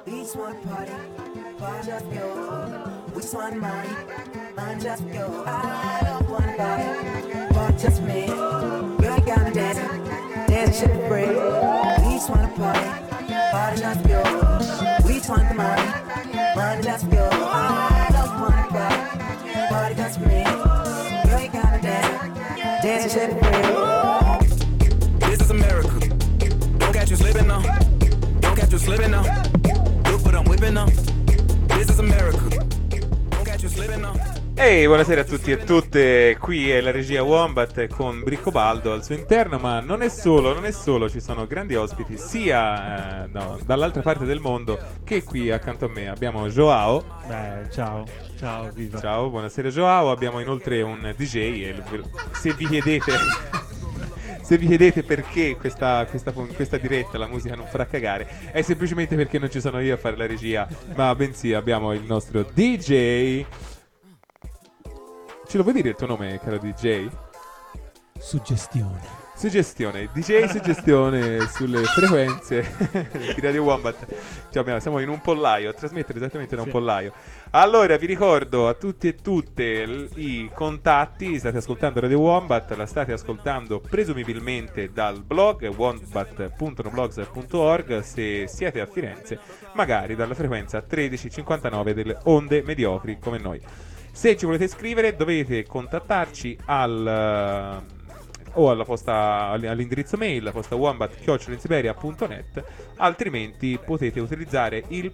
We just wanna party, party just go. We just want money, money just go. I don't wanna party just me. Girl, you got me dancing, dancing shit for free. We just wanna party just go. We just want the money, money just go. I don't wanna party just me. Girl, you got me dancing, dancing shit for free. This is America. Don't catch you slipping now. Don't catch you slipping now. Look what I'm whipping now. This is America. Don't catch you slipping now. Ehi, buonasera a tutti e tutte, qui è la regia Wombat con Briccobaldo al suo interno, ma non è solo, ci sono grandi ospiti sia dall'altra parte del mondo che qui accanto a me. Abbiamo Joao. Ciao, viva. Ciao, buonasera Joao, abbiamo inoltre un DJ e se vi chiedete perché questa diretta la musica non farà cagare, è semplicemente perché non ci sono io a fare la regia, ma bensì abbiamo il nostro DJ. Ce lo vuoi dire il tuo nome, caro DJ? Suggestione, DJ Suggestione sulle frequenze di Radio Wombat. Siamo in un pollaio, a trasmettere esattamente da un pollaio. Allora, vi ricordo a tutti e tutte i contatti. State ascoltando Radio Wombat, la state ascoltando presumibilmente dal blog wombat.noblogs.org. Se siete a Firenze, magari dalla frequenza 1359 delle onde mediocri come noi. Se ci volete scrivere dovete contattarci alla posta, all'indirizzo mail posta wombat@insiberia.net, altrimenti potete utilizzare il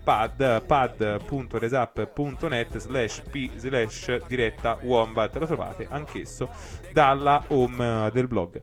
pad.resup.net/p/diretta wombat. Lo trovate anch'esso dalla home del blog.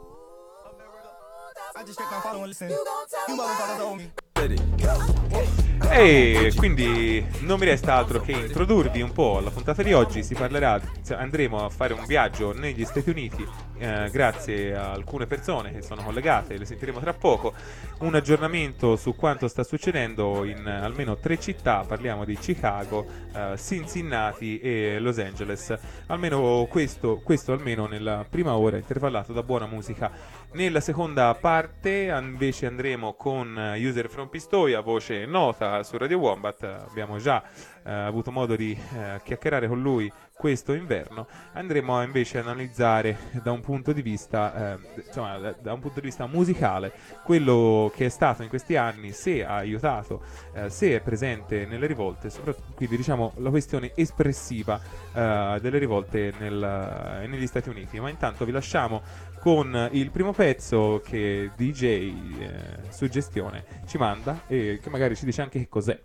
E quindi non mi resta altro che introdurvi un po' alla puntata di oggi. Andremo a fare un viaggio negli Stati Uniti grazie a alcune persone che sono collegate, le sentiremo tra poco. Un aggiornamento su quanto sta succedendo in almeno 3 città. Parliamo di Chicago, Cincinnati e Los Angeles. Almeno questo almeno nella prima ora, intervallato da buona musica. Nella seconda parte invece andremo con User from Pistoia, voce nota su Radio Wombat. Abbiamo già avuto modo di chiacchierare con lui questo inverno. Andremo invece a analizzare da un punto di vista da un punto di vista musicale quello che è stato in questi anni, se ha aiutato, se è presente nelle rivolte, quindi diciamo la questione espressiva delle rivolte negli Stati Uniti. Ma intanto vi lasciamo con il primo pezzo che DJ Suggestione ci manda e che magari ci dice anche che cos'è.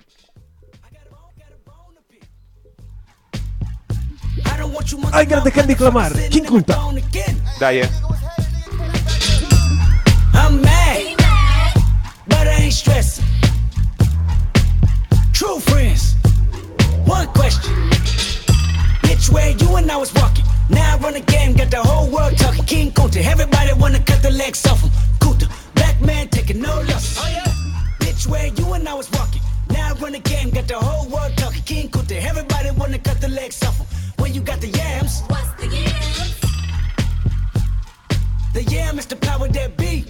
Al grande Kendrick Lamar, chi conta? Dai, I'm mad, but I ain't stressing. True friends, one question. Bitch, where you and I was walking. Now I run a game, got the whole world talking. King Kunta, everybody wanna cut the legs off him. Kunta, black man taking no losses. Oh yeah. Bitch, where you and I was walking. Now I run a game, got the whole world talking. King Kunta, everybody wanna cut the legs off him. When you got the yams. What's the yams? The yam is the power that be.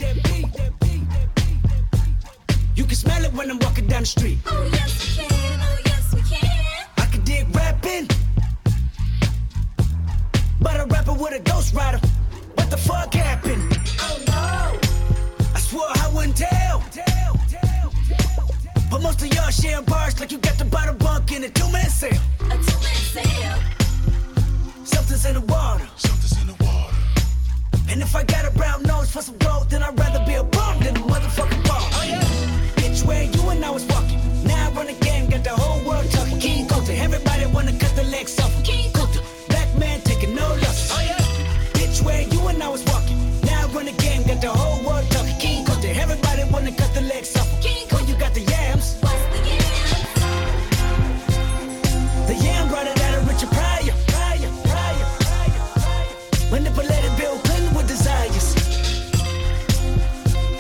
You can smell it when I'm walking down the street. Oh yes we can, oh yes we can. I can dig rapping, but a rapper with a ghost rider. What the fuck happened? Oh no, I swore I wouldn't tell. But most of y'all share bars like you got the bottom bunk in a two-man sale. A two-man sale. Something's in the water. And if I got a brown nose for some gold, then I'd rather be a bum than a motherfucking ball. Oh yeah. Bitch, where you and I was walking. Now I run the game, got the whole world talking. King Kunta, everybody wanna cut the legs off him. King Kunta, black man taking no losses. Oh yeah. Bitch, where you and I was walking. Now I run the game, got the whole world talking. King Kunta, everybody wanna cut the legs off him. King Kunta, you got the yams. What's the yams? The yam brought it out of Richard Pryor. Manipulated Bill Clinton with desires.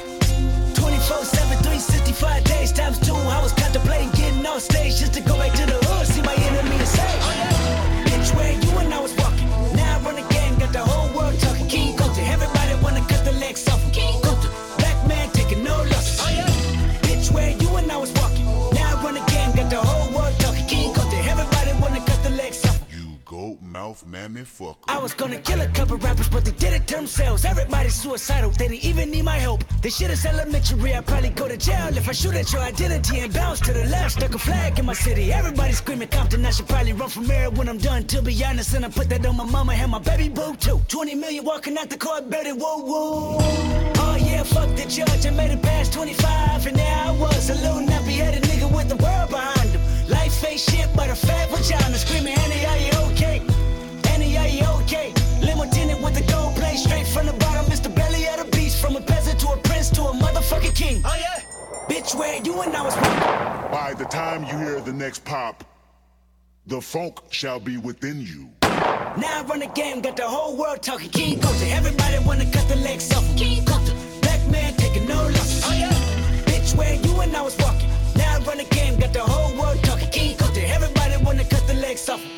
mouth, mammy fucker. I was gonna kill a couple rappers, but they did it to themselves. Everybody's suicidal, they didn't even need my help. This shit is elementary, I'd probably go to jail if I shoot at your identity and bounce to the left. Stuck a flag in my city, everybody screaming Compton. I should probably run from here when I'm done, to be honest. And I put that on my mama and my baby boo too. 20 million walking out the court, baby, whoa, whoa. Oh yeah, fuck the judge, I made it past 25. And there I was, a little nappy-headed nigga with the world behind him. Life ain't shit but a fat vagina. Screaming, Annie, are you okay? Annie, are you okay? Limo tinted with the gold plate. Straight from the bottom, Mr. Belly of the beast. From a peasant to a prince to a motherfucking king. Oh yeah? Bitch, where you and I was... By the time you hear the next pop, the funk shall be within you. Now I run the game, got the whole world talking. King Coulter, everybody wanna cut the legs off. King Coulter, black man taking no losses. Oh yeah? Bitch, where you and I was walking. Now I run the game, got the whole world talking. King Coulter, everybody wanna cut the legs off.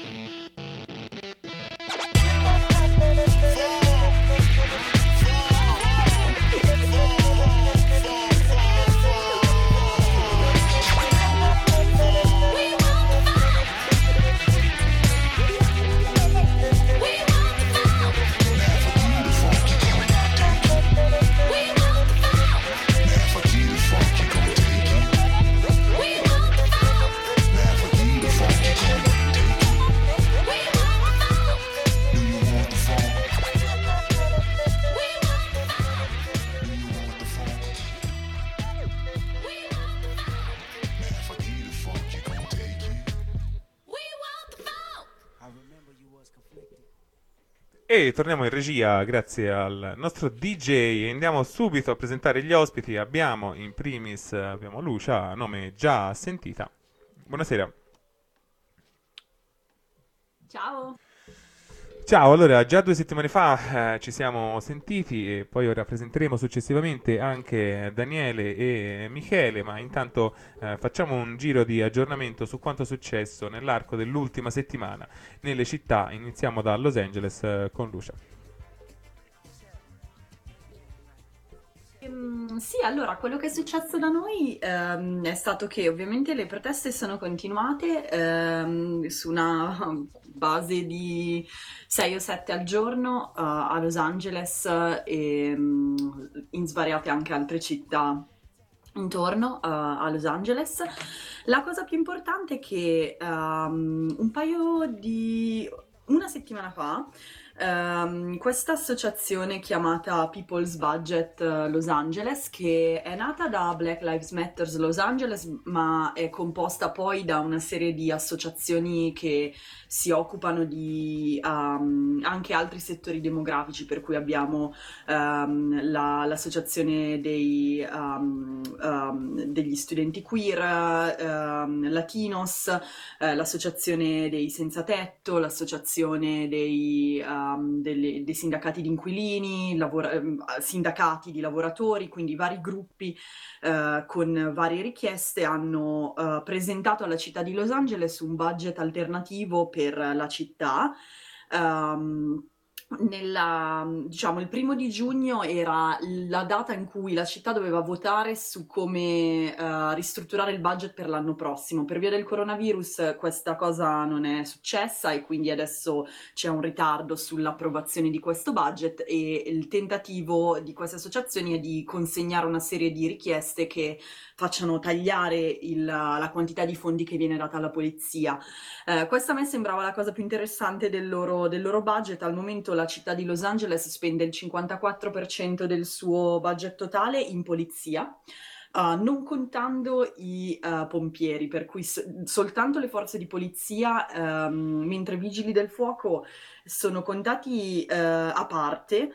E torniamo in regia grazie al nostro DJ e andiamo subito a presentare gli ospiti. Abbiamo in primis abbiamo Lucia, nome già sentita. Buonasera. Ciao. Ciao, allora già 2 settimane fa ci siamo sentiti e poi ora presenteremo successivamente anche Daniele e Michele, ma intanto facciamo un giro di aggiornamento su quanto è successo nell'arco dell'ultima settimana nelle città. Iniziamo da Los Angeles con Lucia. Sì, allora, quello che è successo da noi è stato che ovviamente le proteste sono continuate su una base di 6 o 7 al giorno a Los Angeles e in svariate anche altre città intorno a Los Angeles. La cosa più importante è che una settimana fa questa associazione chiamata People's Budget Los Angeles, che è nata da Black Lives Matter Los Angeles, ma è composta poi da una serie di associazioni che si occupano di anche altri settori demografici, per cui abbiamo l'associazione degli studenti queer, latinos, l'associazione dei senza tetto, l'associazione dei sindacati di inquilini, sindacati di lavoratori, quindi vari gruppi con varie richieste hanno presentato alla città di Los Angeles un budget alternativo per la città. Diciamo, il 1° giugno era la data in cui la città doveva votare su come ristrutturare il budget per l'anno prossimo. Per via del coronavirus questa cosa non è successa e quindi adesso c'è un ritardo sull'approvazione di questo budget, e il tentativo di queste associazioni è di consegnare una serie di richieste che facciano tagliare la quantità di fondi che viene data alla polizia. Questa a me sembrava la cosa più interessante del loro budget. Al momento la città di Los Angeles spende il 54% del suo budget totale in polizia, non contando i pompieri, per cui soltanto le forze di polizia, mentre i vigili del fuoco sono contati a parte,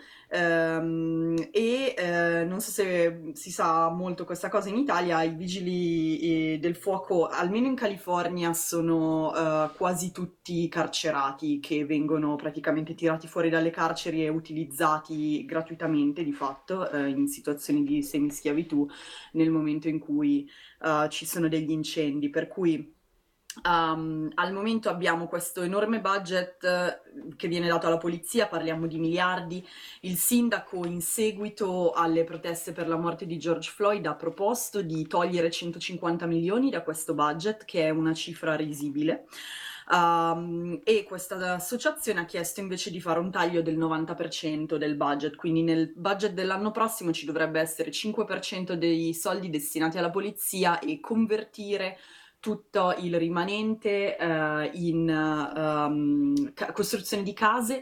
e non so se si sa molto questa cosa in Italia. I vigili del fuoco, almeno in California, sono quasi tutti carcerati, che vengono praticamente tirati fuori dalle carceri e utilizzati gratuitamente di fatto in situazioni di semischiavitù nel momento in cui ci sono degli incendi, per cui al momento abbiamo questo enorme budget che viene dato alla polizia, parliamo di miliardi. Il sindaco, in seguito alle proteste per la morte di George Floyd, ha proposto di togliere 150 milioni da questo budget, che è una cifra risibile. E questa associazione ha chiesto invece di fare un taglio del 90% del budget, quindi nel budget dell'anno prossimo ci dovrebbe essere 5% dei soldi destinati alla polizia e convertire tutto il rimanente in costruzione di case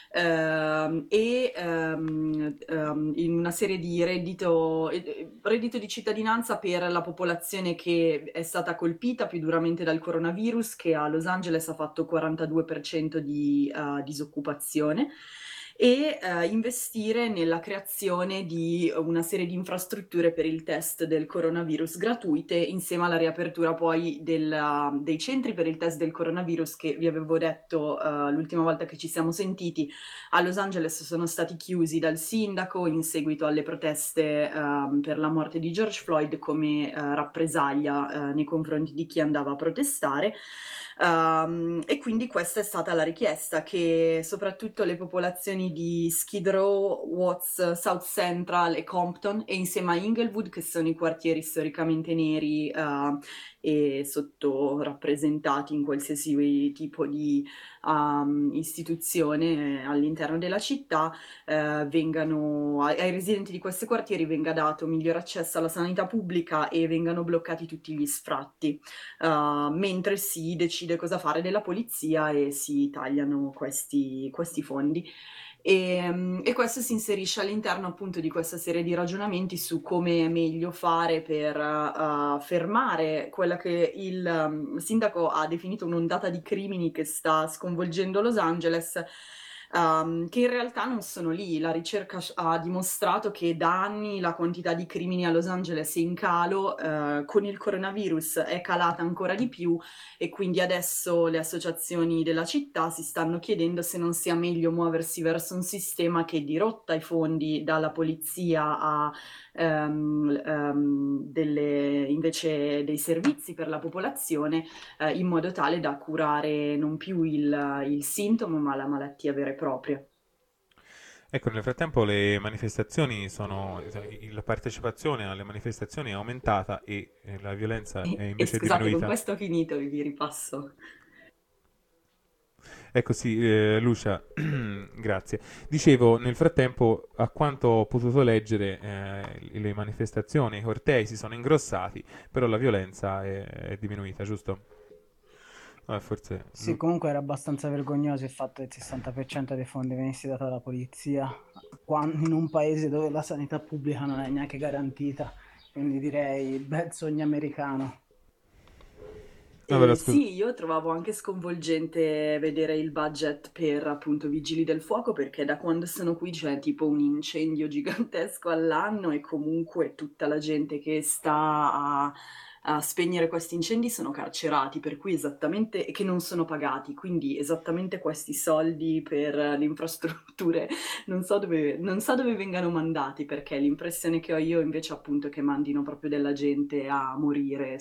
in una serie di reddito di cittadinanza per la popolazione che è stata colpita più duramente dal coronavirus, che a Los Angeles ha fatto 42% di disoccupazione, e investire nella creazione di una serie di infrastrutture per il test del coronavirus gratuite, insieme alla riapertura poi dei centri per il test del coronavirus che vi avevo detto l'ultima volta che ci siamo sentiti. A Los Angeles sono stati chiusi dal sindaco in seguito alle proteste per la morte di George Floyd come rappresaglia nei confronti di chi andava a protestare. E quindi questa è stata la richiesta, che soprattutto le popolazioni di Skid Row, Watts, South Central e Compton, e insieme a Inglewood, che sono i quartieri storicamente neri e sottorappresentati in qualsiasi tipo di istituzione all'interno della città, ai residenti di questi quartieri venga dato miglior accesso alla sanità pubblica e vengano bloccati tutti gli sfratti, mentre si decide cosa fare della polizia e si tagliano questi fondi. E questo si inserisce all'interno appunto di questa serie di ragionamenti su come è meglio fare per fermare quella che il sindaco ha definito un'ondata di crimini che sta sconvolgendo Los Angeles, che in realtà non sono lì. La ricerca ha dimostrato che da anni la quantità di crimini a Los Angeles è in calo, con il coronavirus è calata ancora di più, e quindi adesso le associazioni della città si stanno chiedendo se non sia meglio muoversi verso un sistema che dirotta i fondi dalla polizia a invece dei servizi per la popolazione, in modo tale da curare non più il sintomo ma la malattia vera e propria. Ecco, nel frattempo le manifestazioni la partecipazione alle manifestazioni è aumentata e la violenza è E invece scusate, con diminuita. questo ho finito, vi ripasso. Ecco sì, Lucia, grazie. Dicevo, nel frattempo, a quanto ho potuto leggere, le manifestazioni, i cortei si sono ingrossati, però la violenza è diminuita, giusto? Forse... Sì, comunque era abbastanza vergognoso il fatto che il 60% dei fondi venisse dato alla polizia, in un paese dove la sanità pubblica non è neanche garantita, quindi direi bel sogno americano. Allora, scusa. Sì, io trovavo anche sconvolgente vedere il budget per appunto Vigili del Fuoco, perché da quando sono qui c'è tipo un incendio gigantesco all'anno e comunque tutta la gente che sta a spegnere questi incendi sono carcerati, per cui esattamente, e che non sono pagati, quindi esattamente questi soldi per le infrastrutture non so dove vengano mandati, perché l'impressione che ho io invece appunto è che mandino proprio della gente a morire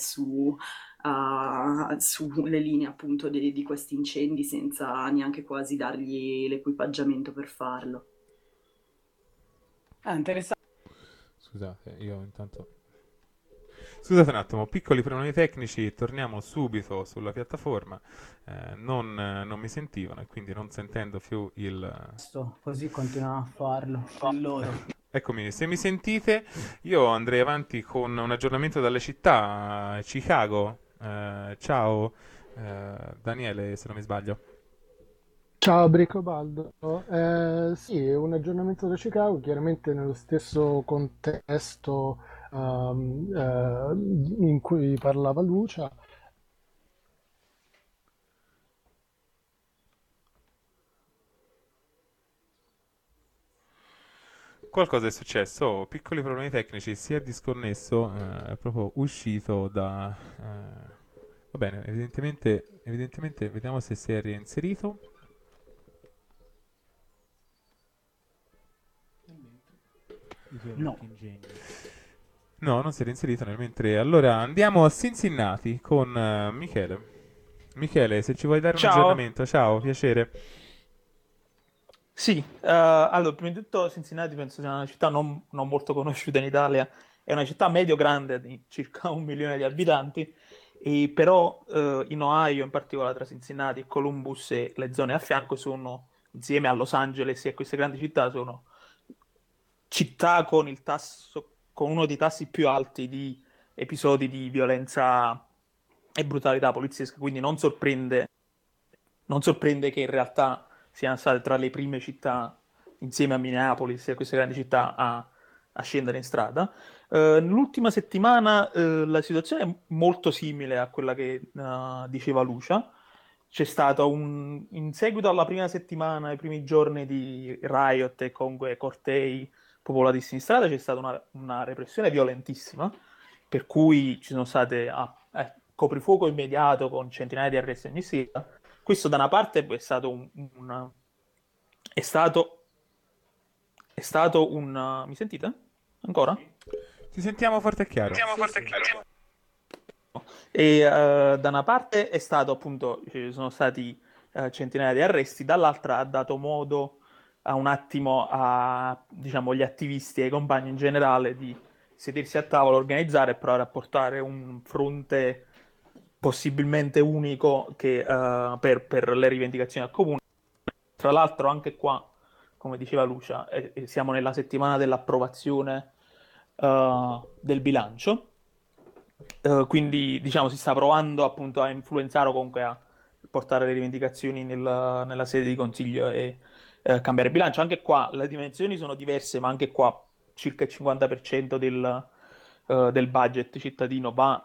sulle linee appunto di questi incendi senza neanche quasi dargli l'equipaggiamento per farlo. Interessante. Scusate, io intanto... Scusate un attimo, piccoli problemi tecnici, torniamo subito sulla piattaforma. Non mi sentivano e quindi non sentendo più il... Così continuano a farlo loro. Eccomi, se mi sentite, io andrei avanti con un aggiornamento dalle città. Chicago, ciao, Daniele, se non mi sbaglio. Ciao Bricobaldo, sì, un aggiornamento da Chicago, chiaramente nello stesso contesto in cui parlava Lucia. Qualcosa è successo, piccoli problemi tecnici, si è disconnesso, è proprio uscito da... va bene, evidentemente vediamo se si è reinserito. No. No, non si è reinserito nel mentre... Allora andiamo a Cincinnati con Michele. Michele, se ci vuoi dare un Ciao. aggiornamento, ciao, piacere. Sì, allora, prima di tutto Cincinnati penso sia una città non molto conosciuta in Italia, è una città medio-grande di circa 1 milione di abitanti E però in Ohio, in particolare tra Cincinnati e Columbus e le zone a fianco, sono, insieme a Los Angeles e a queste grandi città, sono città con il tasso, con uno dei tassi più alti di episodi di violenza e brutalità poliziesca, quindi non sorprende che in realtà siano state tra le prime città, insieme a Minneapolis e a queste grandi città, a scendere in strada. Nell'ultima settimana la situazione è molto simile a quella che diceva Lucia. C'è stato in seguito alla prima settimana, ai primi giorni di riot e comunque cortei popolatissimi in strada, c'è stata una repressione violentissima, per cui ci sono state coprifuoco immediato con centinaia di arresti ogni sera. Questo da una parte è stato è stato un... Mi sentite? Ancora? Ti sentiamo forte e chiaro. E da una parte è stato appunto, ci sono stati centinaia di arresti, dall'altra ha dato modo a un attimo a, diciamo, gli attivisti e ai compagni in generale di sedersi a tavola, organizzare e provare a portare un fronte possibilmente unico che, per le rivendicazioni al comune. Tra l'altro anche qua, come diceva Lucia, siamo nella settimana dell'approvazione del bilancio, quindi diciamo si sta provando appunto a influenzare o comunque a portare le rivendicazioni nella sede di consiglio e cambiare il bilancio. Anche qua le dimensioni sono diverse, ma anche qua circa il 50% del budget cittadino va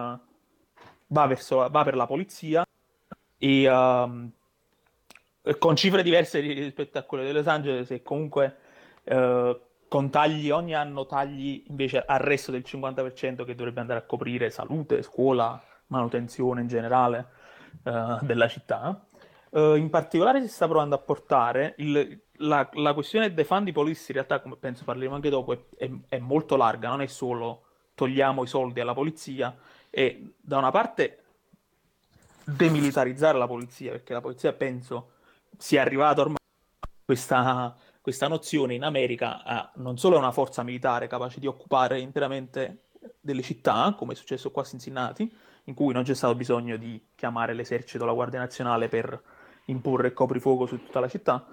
per la polizia e con cifre diverse rispetto a quelle di Los Angeles, e comunque con tagli ogni anno, tagli invece al resto del 50% che dovrebbe andare a coprire salute, scuola, manutenzione in generale della città. In particolare si sta provando a portare la questione dei fund di police, in realtà, come penso parleremo anche dopo, è molto larga, non è solo togliamo i soldi alla polizia e da una parte demilitarizzare la polizia, perché la polizia penso sia arrivata ormai questa nozione in America non solo è una forza militare capace di occupare interamente delle città, come è successo qua a Cincinnati, in cui non c'è stato bisogno di chiamare l'esercito o la Guardia Nazionale per imporre il coprifuoco su tutta la città,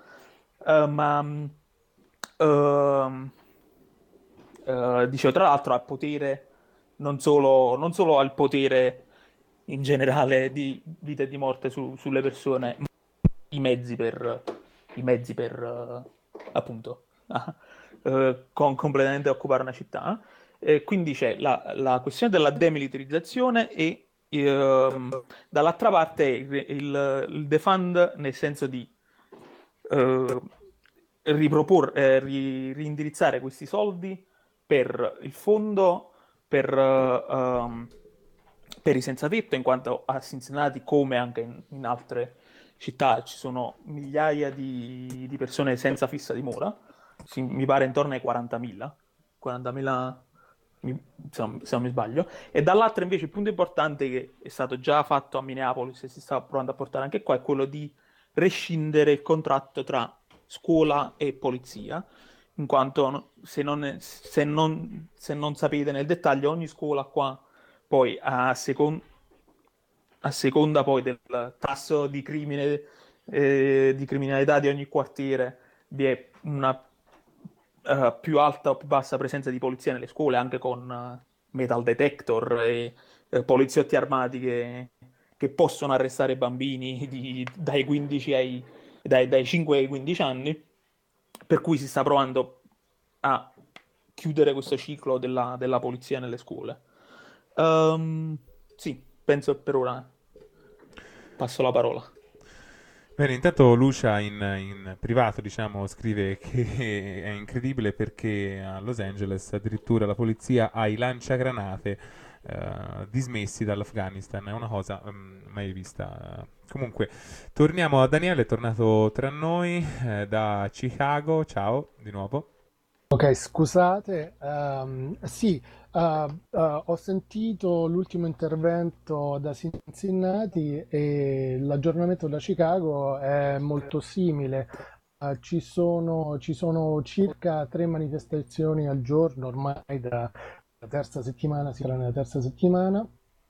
dicevo, tra l'altro ha potere non solo ha il potere in generale di vita e di morte sulle persone, ma i mezzi per appunto completamente occupare una città. Quindi c'è la questione della demilitarizzazione e dall'altra parte il defund, nel senso di riindirizzare questi soldi per il fondo per i senza tetto, in quanto a Cincinnati, come anche in altre città, ci sono migliaia di persone senza fissa dimora, mi pare intorno ai 40.000, se non mi sbaglio, e dall'altra invece il punto importante che è stato già fatto a Minneapolis e si sta provando a portare anche qua è quello di rescindere il contratto tra scuola e polizia, in quanto se non sapete nel dettaglio, ogni scuola qua poi a seconda poi del tasso di di criminalità di ogni quartiere vi è una più alta o più bassa presenza di polizia nelle scuole, anche con metal detector e poliziotti armati che possono arrestare bambini dai 15 dai 5 ai 15 anni, per cui si sta provando a chiudere questo ciclo della polizia nelle scuole. Sì, penso per ora passo la parola. Bene, intanto Lucia in privato, diciamo, scrive che è incredibile perché a Los Angeles addirittura la polizia ha i lanciagranate dismessi dall'Afghanistan, è una cosa mai vista. Comunque, torniamo a Daniele, è tornato tra noi da Chicago, ciao di nuovo. Ok, scusate, sì, ho sentito l'ultimo intervento da Cincinnati e l'aggiornamento da Chicago è molto simile. Ci sono circa 3 manifestazioni al giorno ormai da terza settimana, si parla nella terza settimana,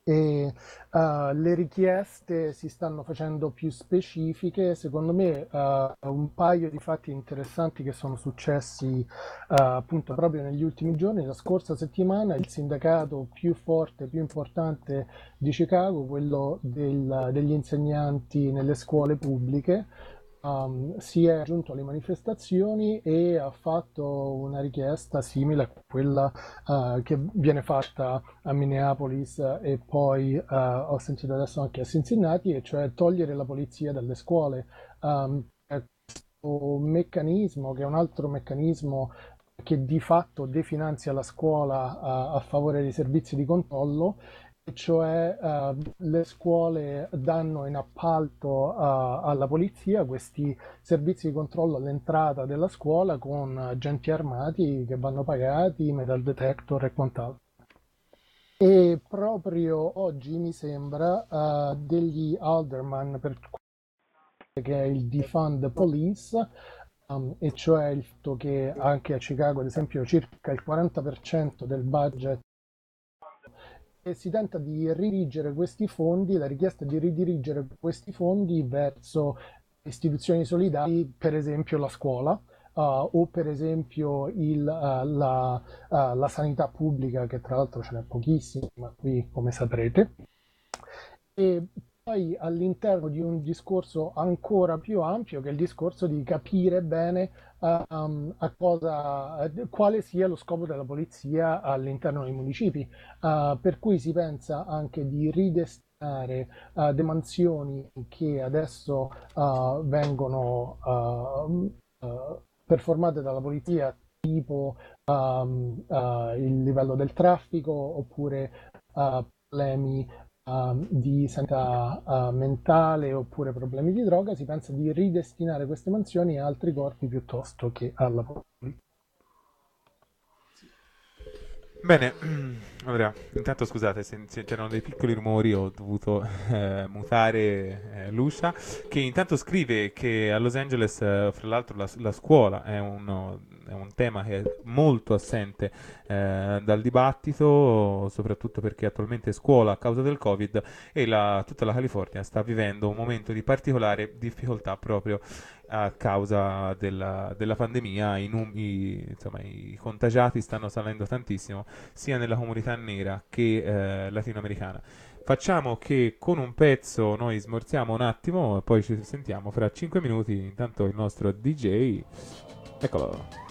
e le richieste si stanno facendo più specifiche. Secondo me un paio di fatti interessanti che sono successi appunto proprio negli ultimi giorni. La scorsa settimana il sindacato più forte, più importante di Chicago, quello degli insegnanti nelle scuole pubbliche, si è giunto alle manifestazioni e ha fatto una richiesta simile a quella che viene fatta a Minneapolis e poi ho sentito adesso anche a Cincinnati, e cioè togliere la polizia dalle scuole. Questo meccanismo, che è un altro meccanismo che di fatto definanzia la scuola a favore dei servizi di controllo, cioè le scuole danno in appalto alla polizia questi servizi di controllo all'entrata della scuola con agenti armati che vanno pagati, metal detector e quant'altro. E proprio oggi mi sembra degli alderman, che è il Defund the Police, e cioè il fatto che anche a Chicago, ad esempio, circa il 40% del budget, e si tenta di ridirigere questi fondi, la richiesta è di ridirigere questi fondi verso istituzioni solidali, per esempio la scuola, o per esempio la sanità pubblica, che tra l'altro ce n'è pochissima qui, come saprete. E poi all'interno di un discorso ancora più ampio, che è il discorso di capire bene quale sia lo scopo della polizia all'interno dei municipi, per cui si pensa anche di ridestinare delle mansioni che adesso vengono performate dalla polizia, tipo il livello del traffico oppure problemi di sanità mentale oppure problemi di droga. Si pensa di ridestinare queste mansioni a altri corpi piuttosto che alla polizia. Bene, allora, intanto scusate se c'erano dei piccoli rumori, ho dovuto mutare Lucia, che intanto scrive che a Los Angeles, fra l'altro, la scuola è un tema che è molto assente dal dibattito, soprattutto perché attualmente scuola a causa del Covid e tutta la California sta vivendo un momento di particolare difficoltà proprio a causa della pandemia. Insomma, i contagiati stanno salendo tantissimo sia nella comunità nera che latinoamericana. Facciamo che con un pezzo noi smorziamo un attimo e poi ci sentiamo fra 5 minuti. Intanto il nostro DJ, eccolo.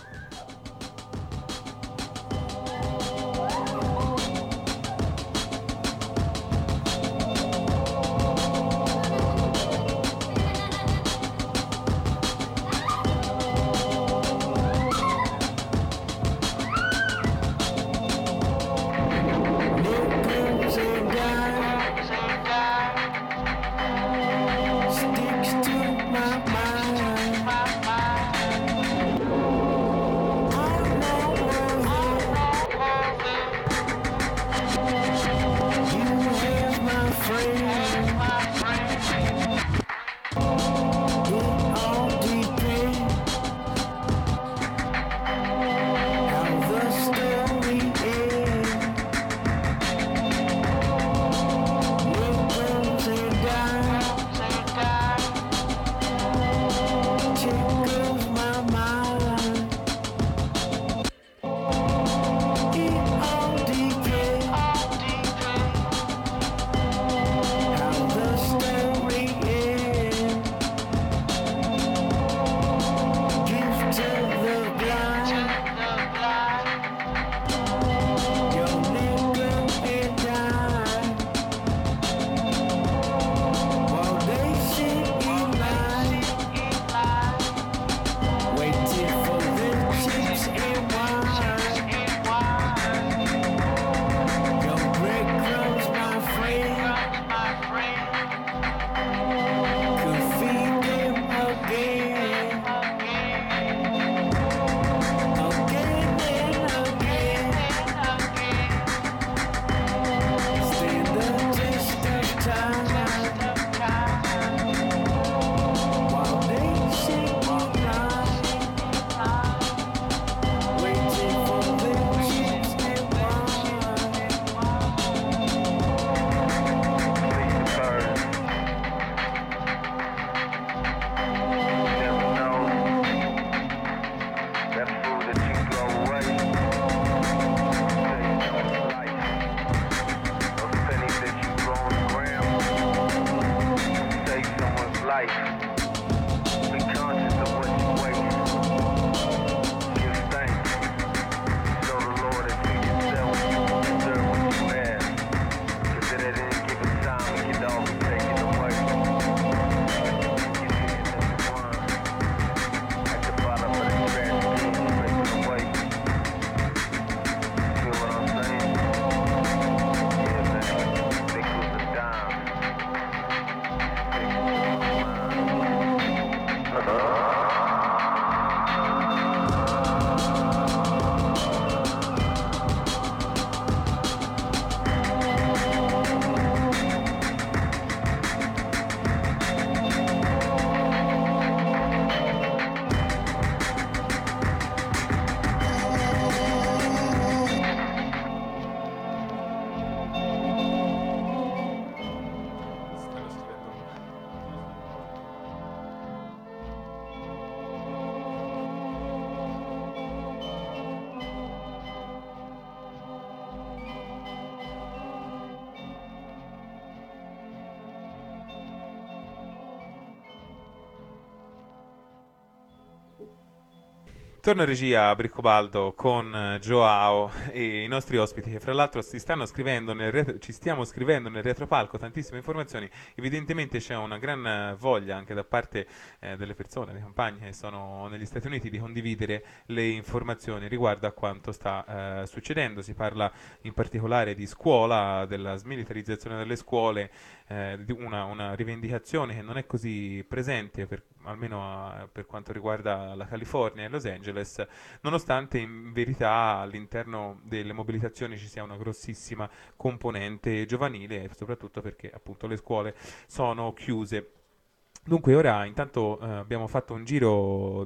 Torno in regia a Briccobaldo con Joao e i nostri ospiti che fra l'altro ci stiamo scrivendo nel retropalco tantissime informazioni. Evidentemente c'è una gran voglia anche da parte delle persone, dei compagni che sono negli Stati Uniti di condividere le informazioni riguardo a quanto sta succedendo. Si parla in particolare di scuola, della smilitarizzazione delle scuole, di una rivendicazione che non è così presente almeno per quanto riguarda la California e Los Angeles, nonostante in verità all'interno delle mobilitazioni ci sia una grossissima componente giovanile, e soprattutto perché appunto le scuole sono chiuse. Dunque, ora intanto abbiamo fatto un giro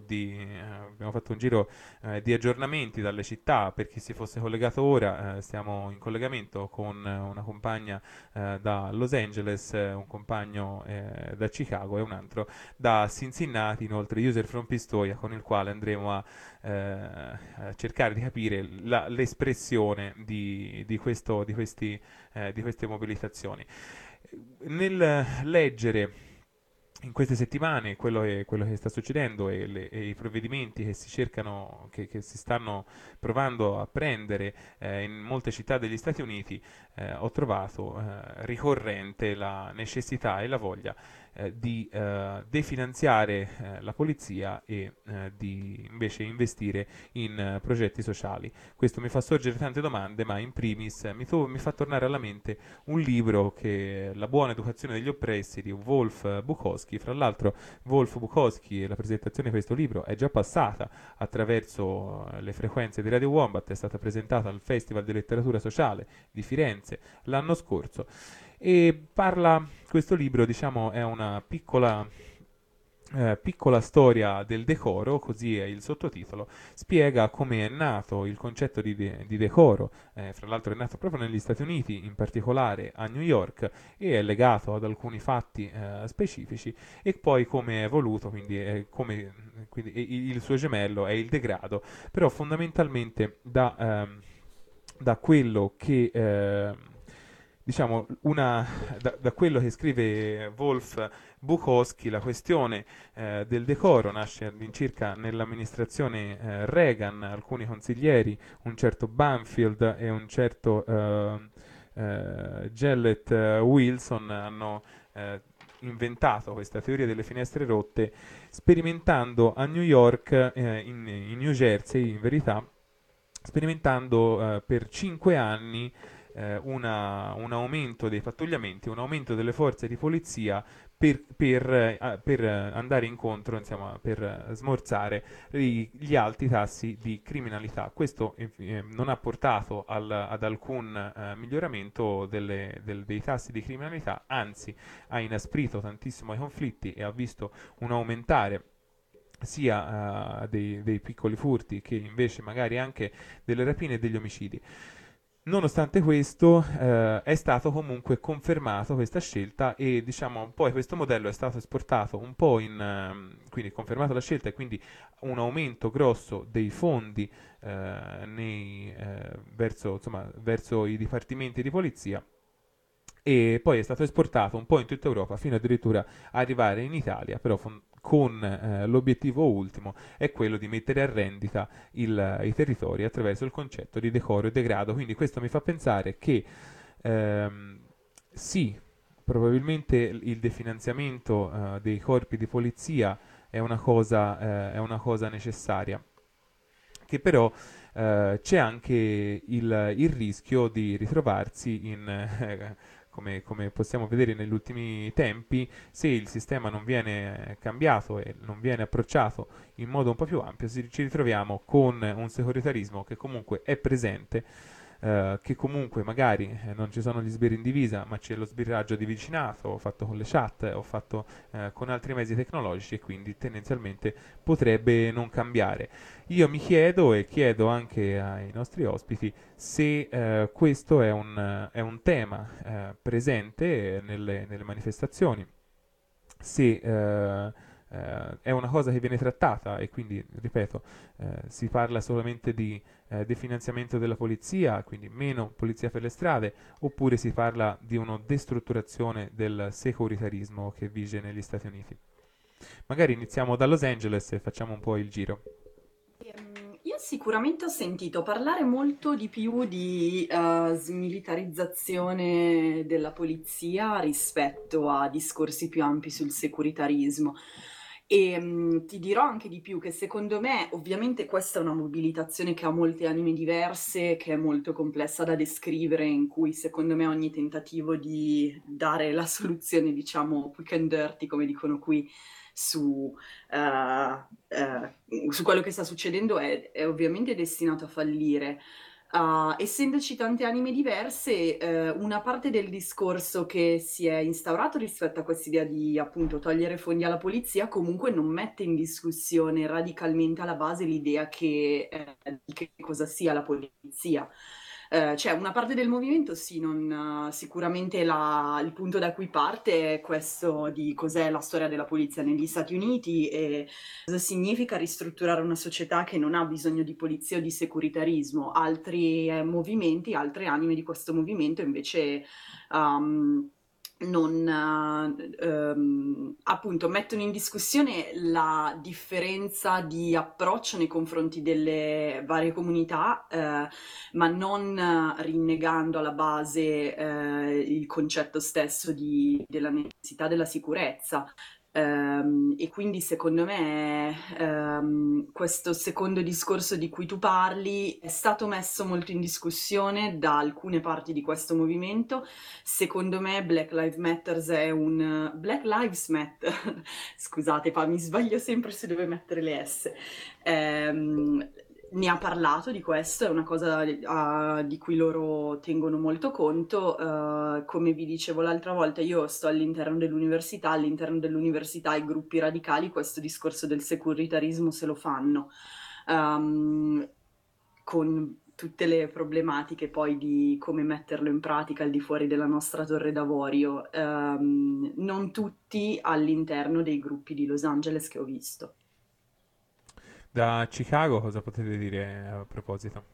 di aggiornamenti dalle città. Per chi si fosse collegato ora, stiamo in collegamento con una compagna da Los Angeles, un compagno da Chicago e un altro da Cincinnati, inoltre user from Pistoia, con il quale andremo a cercare di capire l'espressione di queste mobilitazioni. Nel leggere in queste settimane quello che sta succedendo e i provvedimenti che che si stanno provando a prendere in molte città degli Stati Uniti, ho trovato ricorrente la necessità e la voglia di definanziare la polizia e di invece investire in progetti sociali. Questo mi fa sorgere tante domande, ma in primis mi fa tornare alla mente un libro che è La buona educazione degli oppressi di Wolf Bukowski. Fra l'altro Wolf Bukowski, la presentazione di questo libro è già passata attraverso le frequenze di Radio Wombat, è stata presentata al Festival di Letteratura Sociale di Firenze l'anno scorso. E questo libro, diciamo, è una piccola storia del decoro, così è il sottotitolo, spiega come è nato il concetto di decoro, fra l'altro è nato proprio negli Stati Uniti, in particolare a New York, e è legato ad alcuni fatti specifici, e poi come è evoluto, quindi il suo gemello è il degrado, però fondamentalmente da quello che diciamo, da quello che scrive Wolf Bukowski, la questione del decoro nasce all'incirca nell'amministrazione Reagan. Alcuni consiglieri, un certo Banfield e un certo Jellett Wilson, hanno inventato questa teoria delle finestre rotte sperimentando a New York, in New Jersey in verità, sperimentando per 5 anni un aumento dei pattugliamenti, un aumento delle forze di polizia per andare incontro, insomma, per smorzare gli alti tassi di criminalità. Questo non ha portato ad alcun miglioramento dei tassi di criminalità, anzi ha inasprito tantissimo i conflitti e ha visto un aumentare sia dei piccoli furti che invece magari anche delle rapine e degli omicidi. Nonostante questo, è stato comunque confermato questa scelta e diciamo poi questo modello è stato esportato un po' quindi confermato la scelta e quindi un aumento grosso dei fondi verso i dipartimenti di polizia, e poi è stato esportato un po' in tutta Europa fino addirittura a arrivare in Italia, però con l'obiettivo ultimo è quello di mettere a rendita i territori attraverso il concetto di decoro e degrado. Quindi questo mi fa pensare che sì, probabilmente il definanziamento dei corpi di polizia è una cosa necessaria, che però c'è anche il rischio di ritrovarsi come possiamo vedere negli ultimi tempi, se il sistema non viene cambiato e non viene approcciato in modo un po' più ampio, ci ritroviamo con un securitarismo che comunque è presente, che comunque magari non ci sono gli sbirri in divisa, ma c'è lo sbirraggio di vicinato, fatto con le chat o fatto con altri mezzi tecnologici, e quindi tendenzialmente potrebbe non cambiare. Io mi chiedo e chiedo anche ai nostri ospiti se questo è un tema presente nelle manifestazioni, se è una cosa che viene trattata, e quindi, ripeto, si parla solamente di definanziamento della polizia, quindi meno polizia per le strade, oppure si parla di una destrutturazione del securitarismo che vige negli Stati Uniti. Magari iniziamo da Los Angeles e facciamo un po' il giro. Io sicuramente ho sentito parlare molto di più di smilitarizzazione della polizia rispetto a discorsi più ampi sul securitarismo. E ti dirò anche di più che secondo me, ovviamente questa è una mobilitazione che ha molte anime diverse, che è molto complessa da descrivere, in cui secondo me ogni tentativo di dare la soluzione, diciamo, quick and dirty, come dicono qui, su su quello che sta succedendo è ovviamente destinato a fallire. Essendoci tante anime diverse, una parte del discorso che si è instaurato rispetto a quest'idea di appunto togliere fondi alla polizia comunque non mette in discussione radicalmente alla base l'idea di che cosa sia la polizia. Cioè, una parte del movimento sì, sicuramente il punto da cui parte è questo di cos'è la storia della polizia negli Stati Uniti e cosa significa ristrutturare una società che non ha bisogno di polizia o di securitarismo. Altri movimenti, altre anime di questo movimento invece appunto mettono in discussione la differenza di approccio nei confronti delle varie comunità, ma non rinnegando alla base il concetto stesso della necessità della sicurezza. E quindi secondo me questo secondo discorso di cui tu parli è stato messo molto in discussione da alcune parti di questo movimento. Secondo me Black Lives Matter Black Lives Matter, scusate, mi sbaglio sempre su dove mettere le S. Ne ha parlato di questo, è una cosa di cui loro tengono molto conto. Come vi dicevo l'altra volta, io sto all'interno dell'università i gruppi radicali questo discorso del securitarismo se lo fanno, con tutte le problematiche poi di come metterlo in pratica al di fuori della nostra torre d'avorio, non tutti all'interno dei gruppi di Los Angeles che ho visto. Da Chicago cosa potete dire a proposito?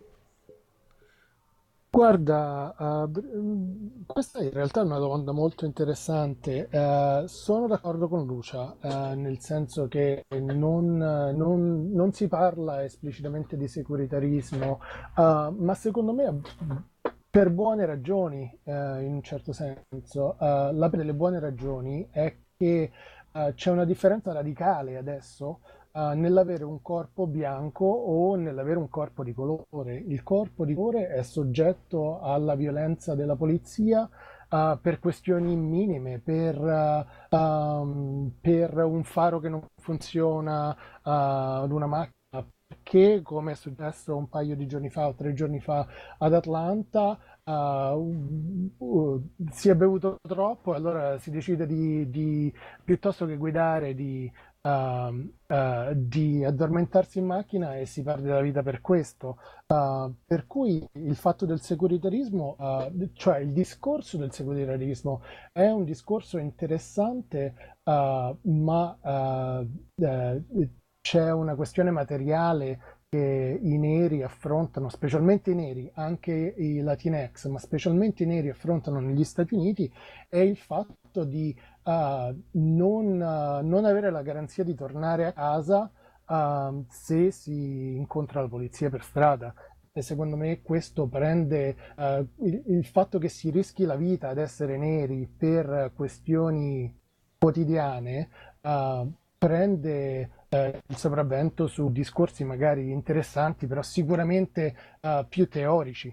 Guarda, questa in realtà è una domanda molto interessante. Sono d'accordo con Lucia, nel senso che non si parla esplicitamente di securitarismo, ma secondo me per buone ragioni, in un certo senso. La delle buone ragioni è che c'è una differenza radicale adesso nell'avere un corpo bianco o nell'avere un corpo di colore. Il corpo di colore è soggetto alla violenza della polizia per questioni minime, per un faro che non funziona ad una macchina, che come è successo un paio di giorni fa o 3 giorni fa ad Atlanta, si è bevuto troppo e allora si decide piuttosto che guidare di addormentarsi in macchina e si perde la vita per questo. Per cui il fatto del securitarismo, cioè il discorso del securitarismo è un discorso interessante, ma c'è una questione materiale che i neri affrontano, specialmente i neri, anche i Latinx, ma specialmente i neri affrontano negli Stati Uniti, è il fatto di non avere la garanzia di tornare a casa se si incontra la polizia per strada. E secondo me questo prende il fatto che si rischi la vita ad essere neri per questioni quotidiane, prende il sopravvento su discorsi magari interessanti, però sicuramente più teorici.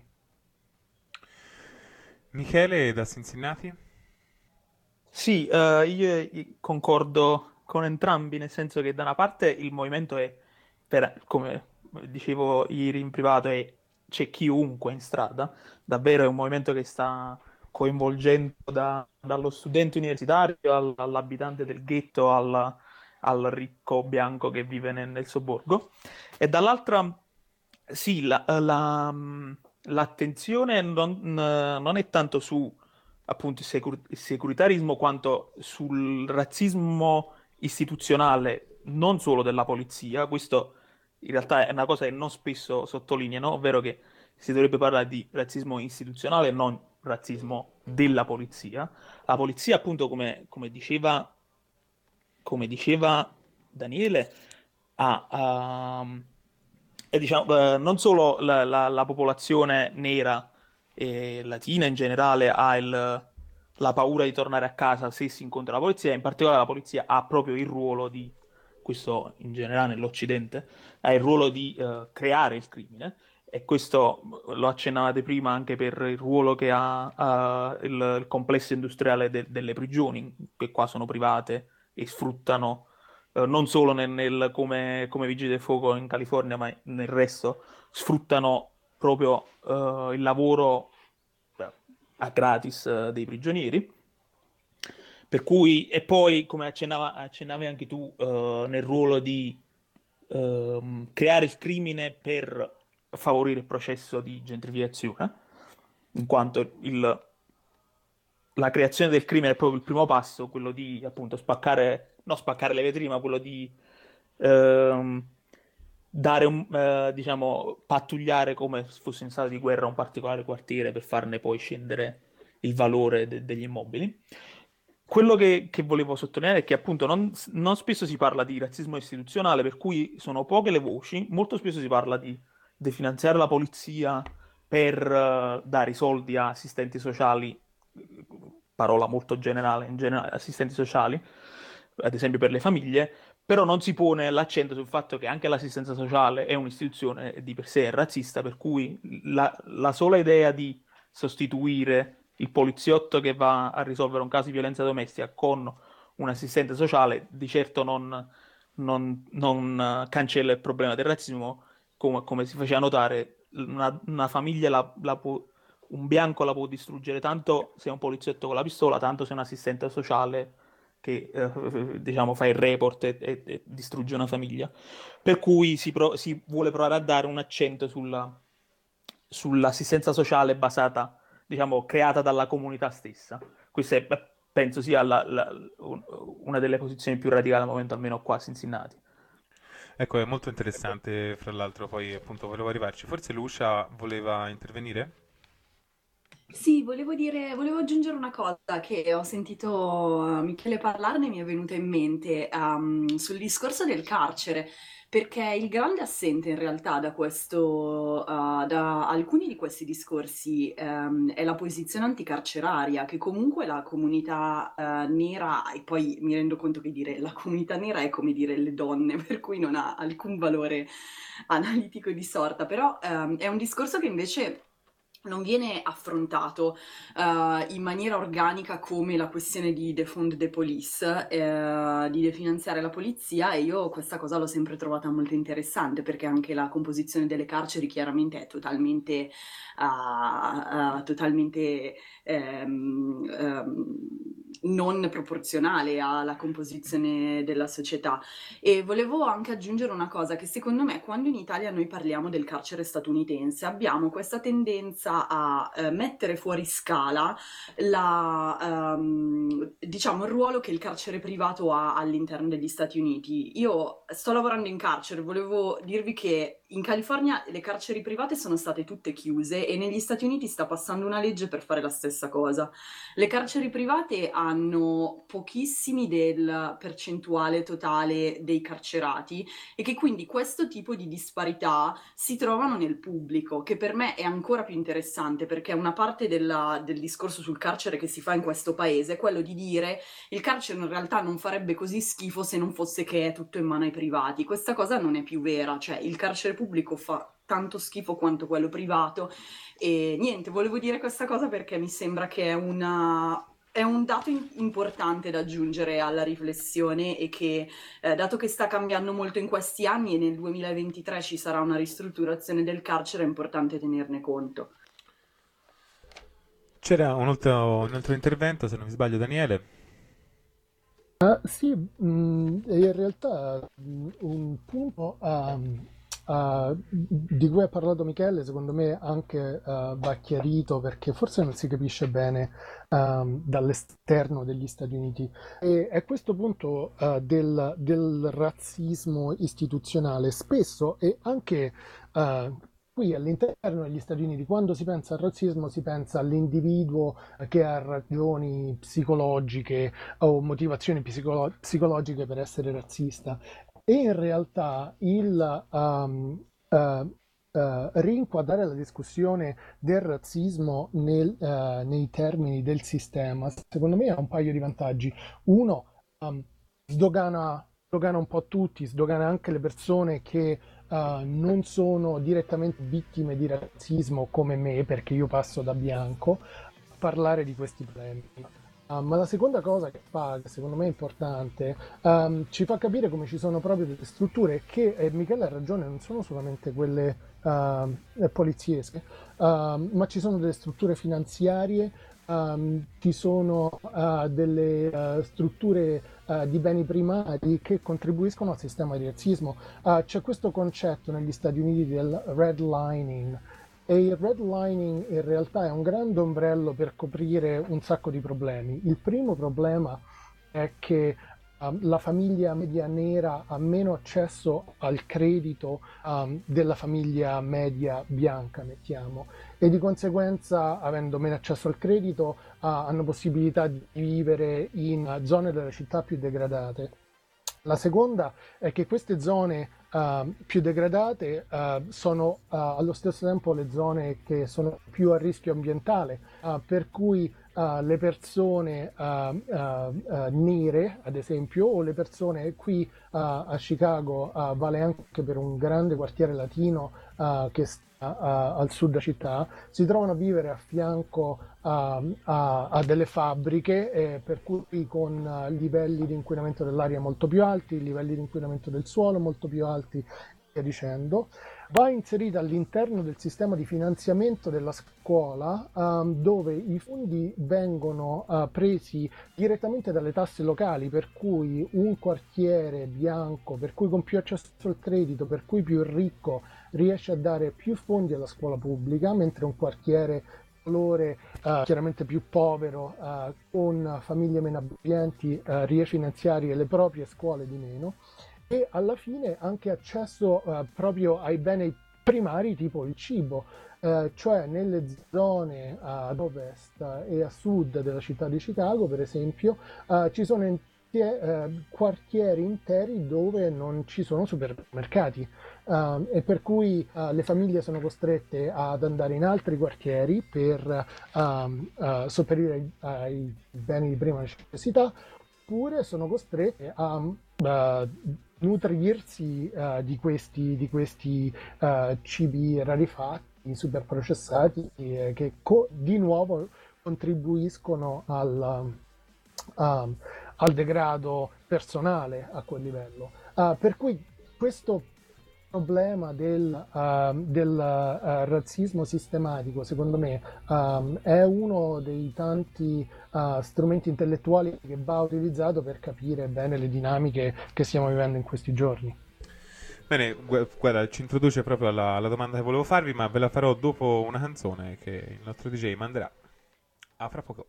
Michele da Cincinnati? Sì, io concordo con entrambi, nel senso che da una parte il movimento è, come dicevo ieri in privato, c'è chiunque in strada, davvero è un movimento che sta coinvolgendo dallo studente universitario all'abitante del ghetto al ricco bianco che vive nel sobborgo. E dall'altra, sì, l'attenzione non è tanto su appunto il securitarismo quanto sul razzismo istituzionale, non solo della polizia. Questo in realtà è una cosa che non spesso sottolineano, ovvero che si dovrebbe parlare di razzismo istituzionale e non razzismo della polizia. La polizia, appunto, come diceva Daniele, diciamo, non solo la popolazione nera e latina in generale ha la paura di tornare a casa se si incontra la polizia, in particolare la polizia ha proprio il ruolo di, questo in generale nell'Occidente, ha il ruolo di creare il crimine, e questo lo accennavate prima anche per il ruolo che ha il complesso industriale delle prigioni, che qua sono private e sfruttano non solo come vigili del fuoco in California, ma nel resto, sfruttano proprio il lavoro a gratis dei prigionieri. Per cui, e poi, come accennavi anche tu, nel ruolo di creare il crimine per favorire il processo di gentrificazione, in quanto la creazione del crimine è proprio il primo passo, quello di appunto non spaccare le vetrine, ma quello di dare diciamo, pattugliare come se fosse in stato di guerra un particolare quartiere per farne poi scendere il valore degli immobili. Quello che volevo sottolineare è che appunto non spesso si parla di razzismo istituzionale, per cui sono poche le voci, molto spesso si parla di definanziare la polizia per dare i soldi a assistenti sociali, parola molto generale, in generale, assistenti sociali, ad esempio per le famiglie, però non si pone l'accento sul fatto che anche l'assistenza sociale è un'istituzione di per sé razzista, per cui la sola idea di sostituire il poliziotto che va a risolvere un caso di violenza domestica con un assistente sociale di certo non cancella il problema del razzismo, come si faceva notare. Una famiglia un bianco la può distruggere tanto se è un poliziotto con la pistola, tanto se è un assistente sociale che diciamo fa il report e distrugge una famiglia. Per cui si vuole provare a dare un accento sull'assistenza sociale basata, diciamo, creata dalla comunità stessa. Questa penso sia una delle posizioni più radicali al momento, almeno qua a Cincinnati. Ecco, è molto interessante, fra l'altro, poi appunto volevo arrivarci. Forse Lucia voleva intervenire? Sì, volevo aggiungere una cosa che ho sentito Michele parlarne e mi è venuta in mente sul discorso del carcere, perché il grande assente in realtà da alcuni di questi discorsi è la posizione anticarceraria, che comunque la comunità nera, e poi mi rendo conto che dire la comunità nera è come dire le donne, per cui non ha alcun valore analitico di sorta, però è un discorso che invece non viene affrontato in maniera organica come la questione di defund the police, di definanziare la polizia, e io questa cosa l'ho sempre trovata molto interessante, perché anche la composizione delle carceri chiaramente è totalmente non proporzionale alla composizione della società. E volevo anche aggiungere una cosa, che secondo me quando in Italia noi parliamo del carcere statunitense abbiamo questa tendenza a mettere fuori scala diciamo, il ruolo che il carcere privato ha all'interno degli Stati Uniti. Io sto lavorando in carcere, volevo dirvi che in California le carceri private sono state tutte chiuse e negli Stati Uniti sta passando una legge per fare la stessa cosa. Le carceri private hanno pochissimi del percentuale totale dei carcerati, e che quindi questo tipo di disparità si trovano nel pubblico, che per me è ancora più interessante, perché una parte del discorso sul carcere che si fa in questo paese è quello di dire il carcere in realtà non farebbe così schifo se non fosse che è tutto in mano ai privati. Questa cosa non è più vera, cioè il carcere pubblico fa tanto schifo quanto quello privato, e niente, volevo dire questa cosa perché mi sembra che è un dato importante da aggiungere alla riflessione, e che dato che sta cambiando molto in questi anni e nel 2023 ci sarà una ristrutturazione del carcere, è importante tenerne conto. C'era un altro intervento, se non mi sbaglio, Daniele. Sì, in realtà un punto di cui ha parlato Michele, secondo me anche va chiarito, perché forse non si capisce bene dall'esterno degli Stati Uniti, e è questo punto del razzismo istituzionale. Spesso, e anche qui all'interno degli Stati Uniti, quando si pensa al razzismo si pensa all'individuo che ha ragioni psicologiche o motivazioni psicologiche per essere razzista, e in realtà rinquadrare la discussione del razzismo nei termini del sistema, secondo me ha un paio di vantaggi. Uno, sdogana un po' tutti, sdogana anche le persone che non sono direttamente vittime di razzismo come me, perché io passo da bianco, a parlare di questi problemi. Ma la seconda cosa che fa, che secondo me è importante, ci fa capire come ci sono proprio delle strutture che, Michele ha ragione, non sono solamente quelle poliziesche, ma ci sono delle strutture finanziarie, ci sono delle strutture di beni primari che contribuiscono al sistema di razzismo. C'è questo concetto negli Stati Uniti del redlining, e il redlining in realtà è un grande ombrello per coprire un sacco di problemi. Il primo problema è che la famiglia media nera ha meno accesso al credito della famiglia media bianca, mettiamo, e di conseguenza, avendo meno accesso al credito, hanno possibilità di vivere in zone della città più degradate. La seconda è che queste zone più degradate sono allo stesso tempo le zone che sono più a rischio ambientale, per cui le persone nere, ad esempio, o le persone qui a Chicago, vale anche per un grande quartiere latino che sta al sud della città, si trovano a vivere a fianco a delle fabbriche, per cui con livelli di inquinamento dell'aria molto più alti, livelli di inquinamento del suolo molto più alti, e via dicendo. Va inserita all'interno del sistema di finanziamento della scuola, dove i fondi vengono presi direttamente dalle tasse locali, per cui un quartiere bianco, per cui con più accesso al credito, per cui più ricco, riesce a dare più fondi alla scuola pubblica, mentre un quartiere colore chiaramente più povero, con famiglie meno abbienti, riesce a finanziare le proprie scuole di meno. E alla fine anche accesso proprio ai beni primari tipo il cibo, cioè nelle zone ad ovest e a sud della città di Chicago, per esempio, ci sono quartieri interi dove non ci sono supermercati, e per cui le famiglie sono costrette ad andare in altri quartieri per sopperire ai beni di prima necessità, oppure sono costrette a nutrirsi di questi cibi rarefatti, super processati, che di nuovo contribuiscono al degrado personale a quel livello. Per cui questo problema del razzismo sistematico, secondo me, è uno dei tanti strumenti intellettuali che va utilizzato per capire bene le dinamiche che stiamo vivendo in questi giorni. Bene, guarda, ci introduce proprio alla domanda che volevo farvi, ma ve la farò dopo una canzone che il nostro DJ manderà. A fra poco.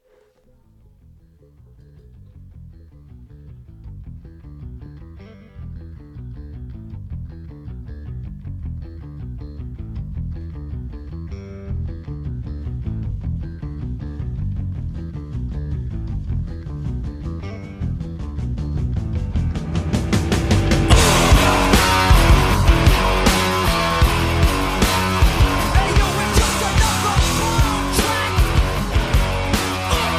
Hey, yo, it's just another track.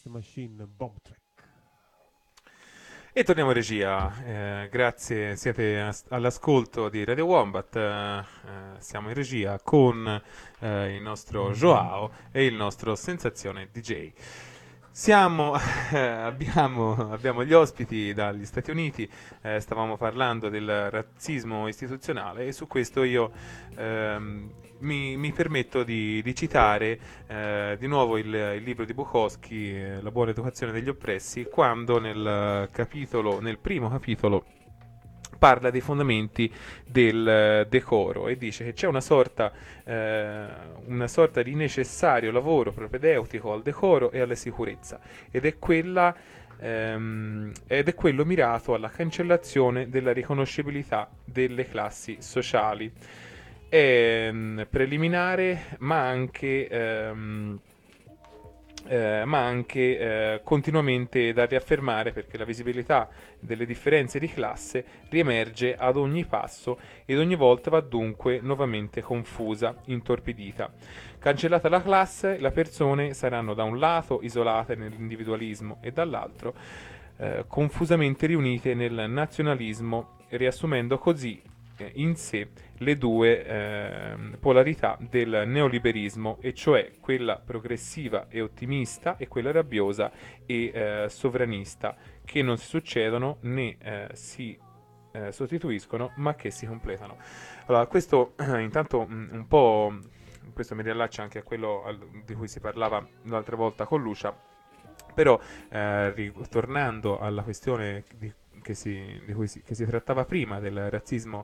Machine Bomb Track. E torniamo in regia, grazie, siete all'ascolto di Radio Wombat, siamo in regia con il nostro Joao e il nostro Sensazione DJ. Abbiamo gli ospiti dagli Stati Uniti, stavamo parlando del razzismo istituzionale e su questo io mi permetto di citare di nuovo il libro di Bukowski, La buona educazione degli oppressi, quando nel primo capitolo parla dei fondamenti del decoro e dice che c'è una sorta di necessario lavoro propedeutico al decoro e alla sicurezza ed è quello mirato alla cancellazione della riconoscibilità delle classi sociali. È preliminare ma anche continuamente da riaffermare, perché la visibilità delle differenze di classe riemerge ad ogni passo ed ogni volta va dunque nuovamente confusa, intorpidita. Cancellata la classe, le persone saranno da un lato isolate nell'individualismo e dall'altro confusamente riunite nel nazionalismo, riassumendo così in sé le due polarità del neoliberismo, e cioè quella progressiva e ottimista e quella rabbiosa e sovranista, che non si succedono né si sostituiscono, ma che si completano. Allora, questo intanto un po', questo mi riallaccia anche a quello di cui si parlava l'altra volta con Lucia, però ritornando alla questione di cui si trattava prima, del razzismo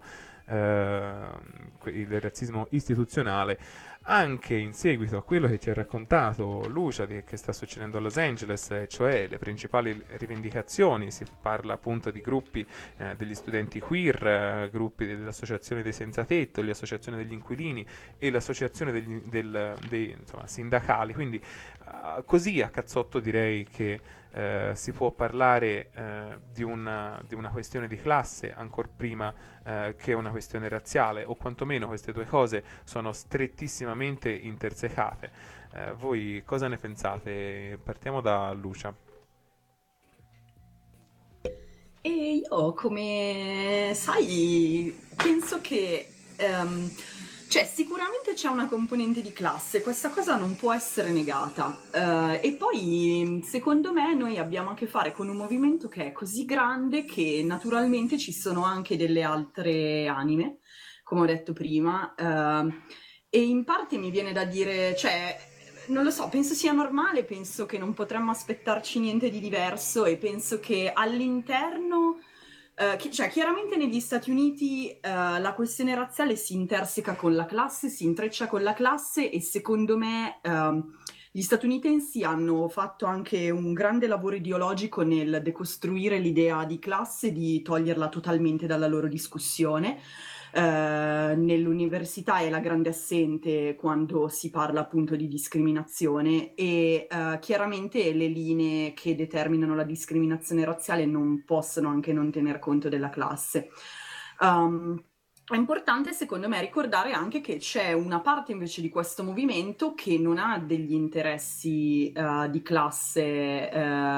istituzionale, anche in seguito a quello che ci ha raccontato Lucia che sta succedendo a Los Angeles, cioè le principali rivendicazioni. Si parla appunto di gruppi degli studenti queer, gruppi dell'associazione dei senza tetto, l'associazione degli inquilini e l'associazione dei sindacali, quindi così a cazzotto direi che si può parlare di una questione di classe ancor prima che una questione razziale, o quantomeno queste due cose sono strettissimamente intersecate. Voi cosa ne pensate? Partiamo da Lucia. E io, come sai, penso che sicuramente c'è una componente di classe, questa cosa non può essere negata. E poi, secondo me, noi abbiamo a che fare con un movimento che è così grande che naturalmente ci sono anche delle altre anime, come ho detto prima, e in parte mi viene da dire, non lo so, penso sia normale, penso che non potremmo aspettarci niente di diverso e penso che all'interno... chiaramente negli Stati Uniti la questione razziale si interseca con la classe, si intreccia con la classe, e secondo me gli statunitensi hanno fatto anche un grande lavoro ideologico nel decostruire l'idea di classe, di toglierla totalmente dalla loro discussione. Nell'università è la grande assente quando si parla appunto di discriminazione, e chiaramente le linee che determinano la discriminazione razziale non possono anche non tener conto della classe. È importante secondo me ricordare anche che c'è una parte invece di questo movimento che non ha degli interessi di classe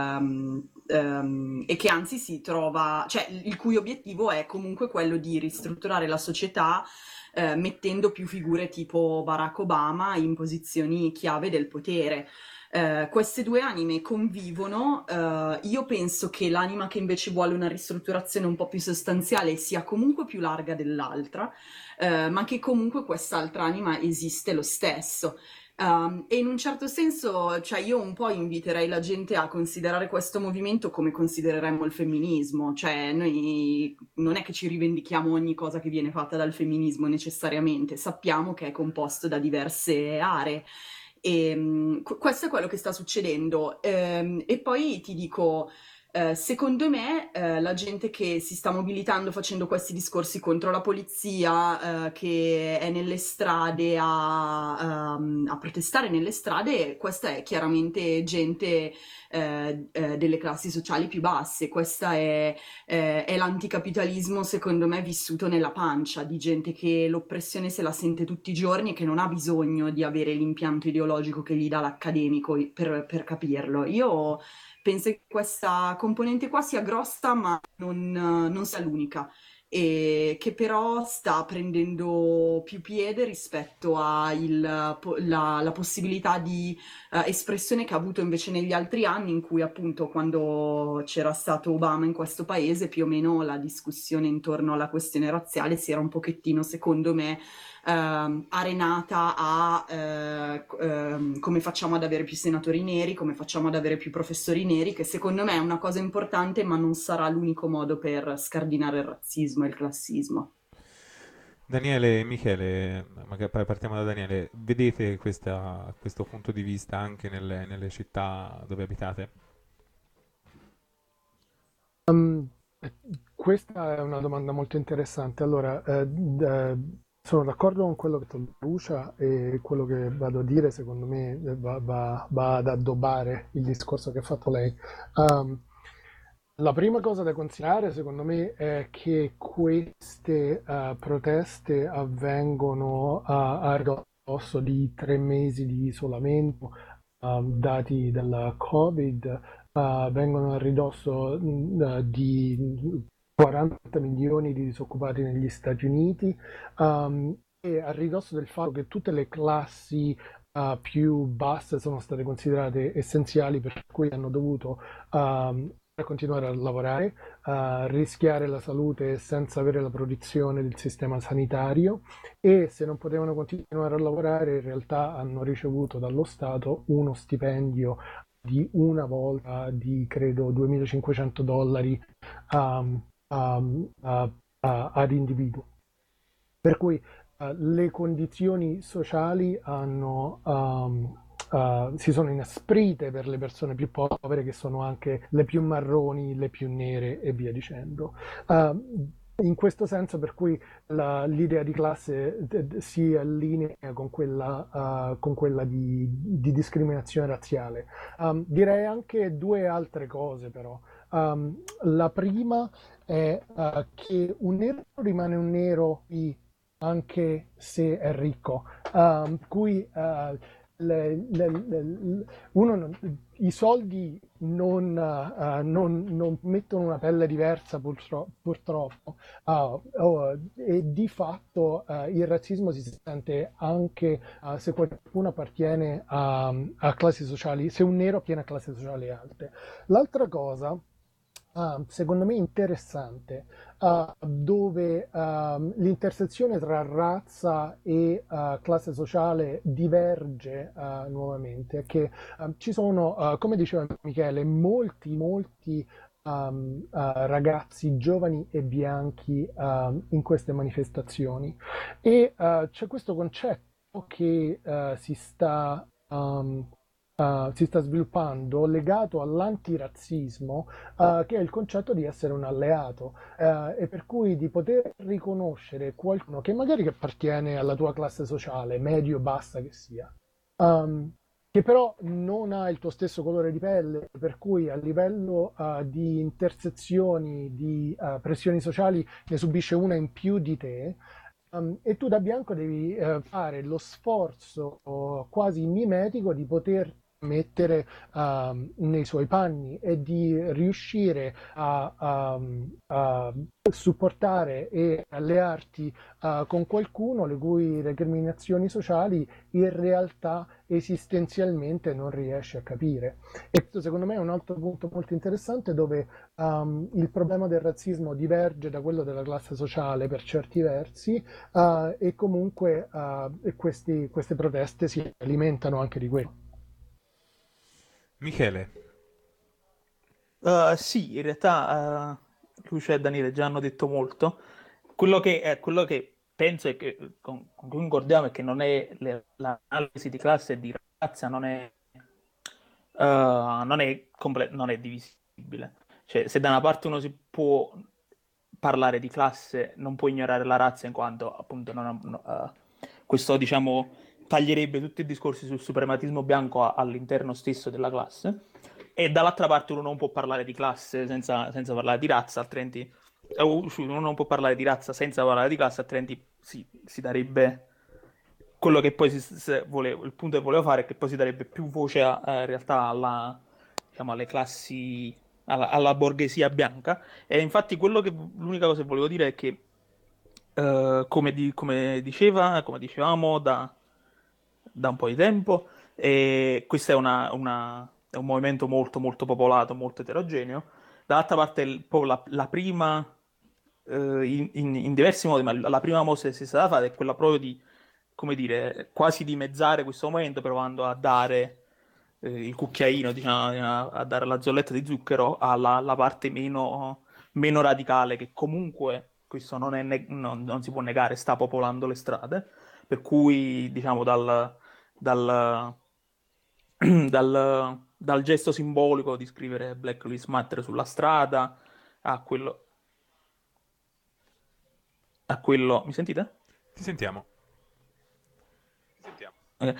e che anzi si trova, il cui obiettivo è comunque quello di ristrutturare la società mettendo più figure tipo Barack Obama in posizioni chiave del potere. Queste due anime convivono. Io penso che l'anima che invece vuole una ristrutturazione un po' più sostanziale sia comunque più larga dell'altra, ma che comunque quest'altra anima esiste lo stesso. E in un certo senso, io un po' inviterei la gente a considerare questo movimento come considereremmo il femminismo. Noi non è che ci rivendichiamo ogni cosa che viene fatta dal femminismo necessariamente, sappiamo che è composto da diverse aree. E questo è quello che sta succedendo. E poi ti dico, Secondo me, la gente che si sta mobilitando facendo questi discorsi contro la polizia, che è nelle strade a protestare nelle strade, questa è chiaramente gente delle classi sociali più basse. Questa è l'anticapitalismo, secondo me, vissuto nella pancia, di gente che l'oppressione se la sente tutti i giorni e che non ha bisogno di avere l'impianto ideologico che gli dà l'accademico per capirlo. Io penso che questa componente qua sia grossa, ma non sia l'unica, e che però sta prendendo più piede rispetto la possibilità di espressione che ha avuto invece negli altri anni, in cui appunto quando c'era stato Obama in questo paese, più o meno la discussione intorno alla questione razziale si era un pochettino, secondo me, arenata a come facciamo ad avere più senatori neri, come facciamo ad avere più professori neri, che secondo me è una cosa importante, ma non sarà l'unico modo per scardinare il razzismo e il classismo. Daniele e Michele, magari partiamo da Daniele, vedete questo punto di vista anche nelle città dove abitate? Questa è una domanda molto interessante. Allora, sono d'accordo con quello che ha detto Lucia, e quello che vado a dire secondo me va ad addobbare il discorso che ha fatto lei. La prima cosa da considerare secondo me è che queste proteste avvengono a ridosso di 3 mesi di isolamento dati dalla Covid, vengono a ridosso di 40 milioni di disoccupati negli Stati Uniti, e a ridosso del fatto che tutte le classi più basse sono state considerate essenziali, per cui hanno dovuto continuare a lavorare, rischiare la salute senza avere la protezione del sistema sanitario, e se non potevano continuare a lavorare in realtà hanno ricevuto dallo Stato uno stipendio di una volta di credo $2.500 ad individuo. Per cui le condizioni sociali si sono inasprite per le persone più povere, che sono anche le più marroni, le più nere e via dicendo. In questo senso, per cui l'idea di classe si allinea con quella di discriminazione razziale. Direi anche due altre cose però. La prima è che un nero rimane un nero anche se è ricco, cui i soldi non mettono una pelle diversa purtroppo, e di fatto il razzismo si sente anche se qualcuno appartiene a classi sociali, se un nero appartiene a classi sociali alte. L'altra cosa secondo me interessante, dove l'intersezione tra razza e classe sociale diverge nuovamente, è che ci sono, come diceva Michele, molti ragazzi giovani e bianchi in queste manifestazioni, e c'è questo concetto che si sta sviluppando legato all'antirazzismo, che è il concetto di essere un alleato, e per cui di poter riconoscere qualcuno che magari appartiene alla tua classe sociale, medio-bassa che sia, che però non ha il tuo stesso colore di pelle, per cui a livello di intersezioni, di pressioni sociali, ne subisce una in più di te. E tu da bianco devi fare lo sforzo quasi mimetico di poter mettere nei suoi panni e di riuscire a supportare e allearti con qualcuno le cui recriminazioni sociali in realtà esistenzialmente non riesci a capire. E questo secondo me è un altro punto molto interessante, dove il problema del razzismo diverge da quello della classe sociale per certi versi, e comunque queste proteste si alimentano anche di quello. Michele. Sì, in realtà Lucia e Daniele già hanno detto molto. Quello che penso e che con cui concordiamo è che non è l'analisi di classe e di razza non è divisibile. Cioè, se da una parte uno si può parlare di classe, non può ignorare la razza, in quanto appunto questo, diciamo, taglierebbe tutti i discorsi sul suprematismo bianco all'interno stesso della classe. E dall'altra parte uno non può parlare di classe senza parlare di razza, altrimenti uno non può parlare di razza senza parlare di classe, altrimenti si darebbe quello che poi il punto che volevo fare è che poi si darebbe più voce in realtà diciamo, alle classi, alla borghesia bianca. E infatti l'unica cosa che volevo dire è che come dicevamo da un po' di tempo, questo è un movimento molto molto popolato, molto eterogeneo. Dall'altra parte proprio la prima in diversi modi, ma la prima mossa che si è stata fatta è quella proprio di, come dire, quasi dimezzare questo momento, provando a dare il cucchiaino, diciamo, a dare la zolletta di zucchero alla parte meno radicale, che comunque, questo non si può negare, sta popolando le strade, per cui, diciamo, dal gesto simbolico di scrivere Black Lives Matter sulla strada a quello... Mi sentite? Ti sentiamo. Okay.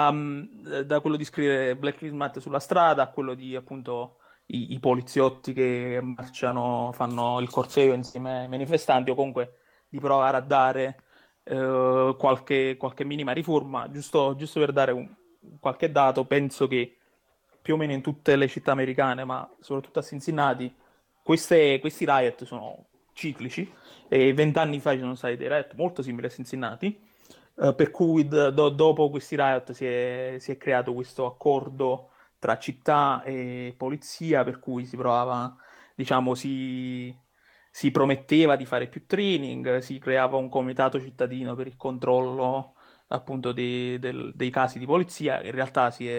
Da quello di scrivere Black Lives Matter sulla strada a quello di appunto i poliziotti che marciano, fanno il corteo insieme ai manifestanti, o comunque di provare a dare qualche minima riforma. Giusto per dare qualche dato, penso che più o meno in tutte le città americane, ma soprattutto a Cincinnati, questi riot sono ciclici, e 20 anni fa ci sono stati dei riot molto simili a Cincinnati, per cui dopo questi riot si è creato questo accordo tra città e polizia, per cui si provava, diciamo, si prometteva di fare più training, si creava un comitato cittadino per il controllo appunto dei casi di polizia. In realtà si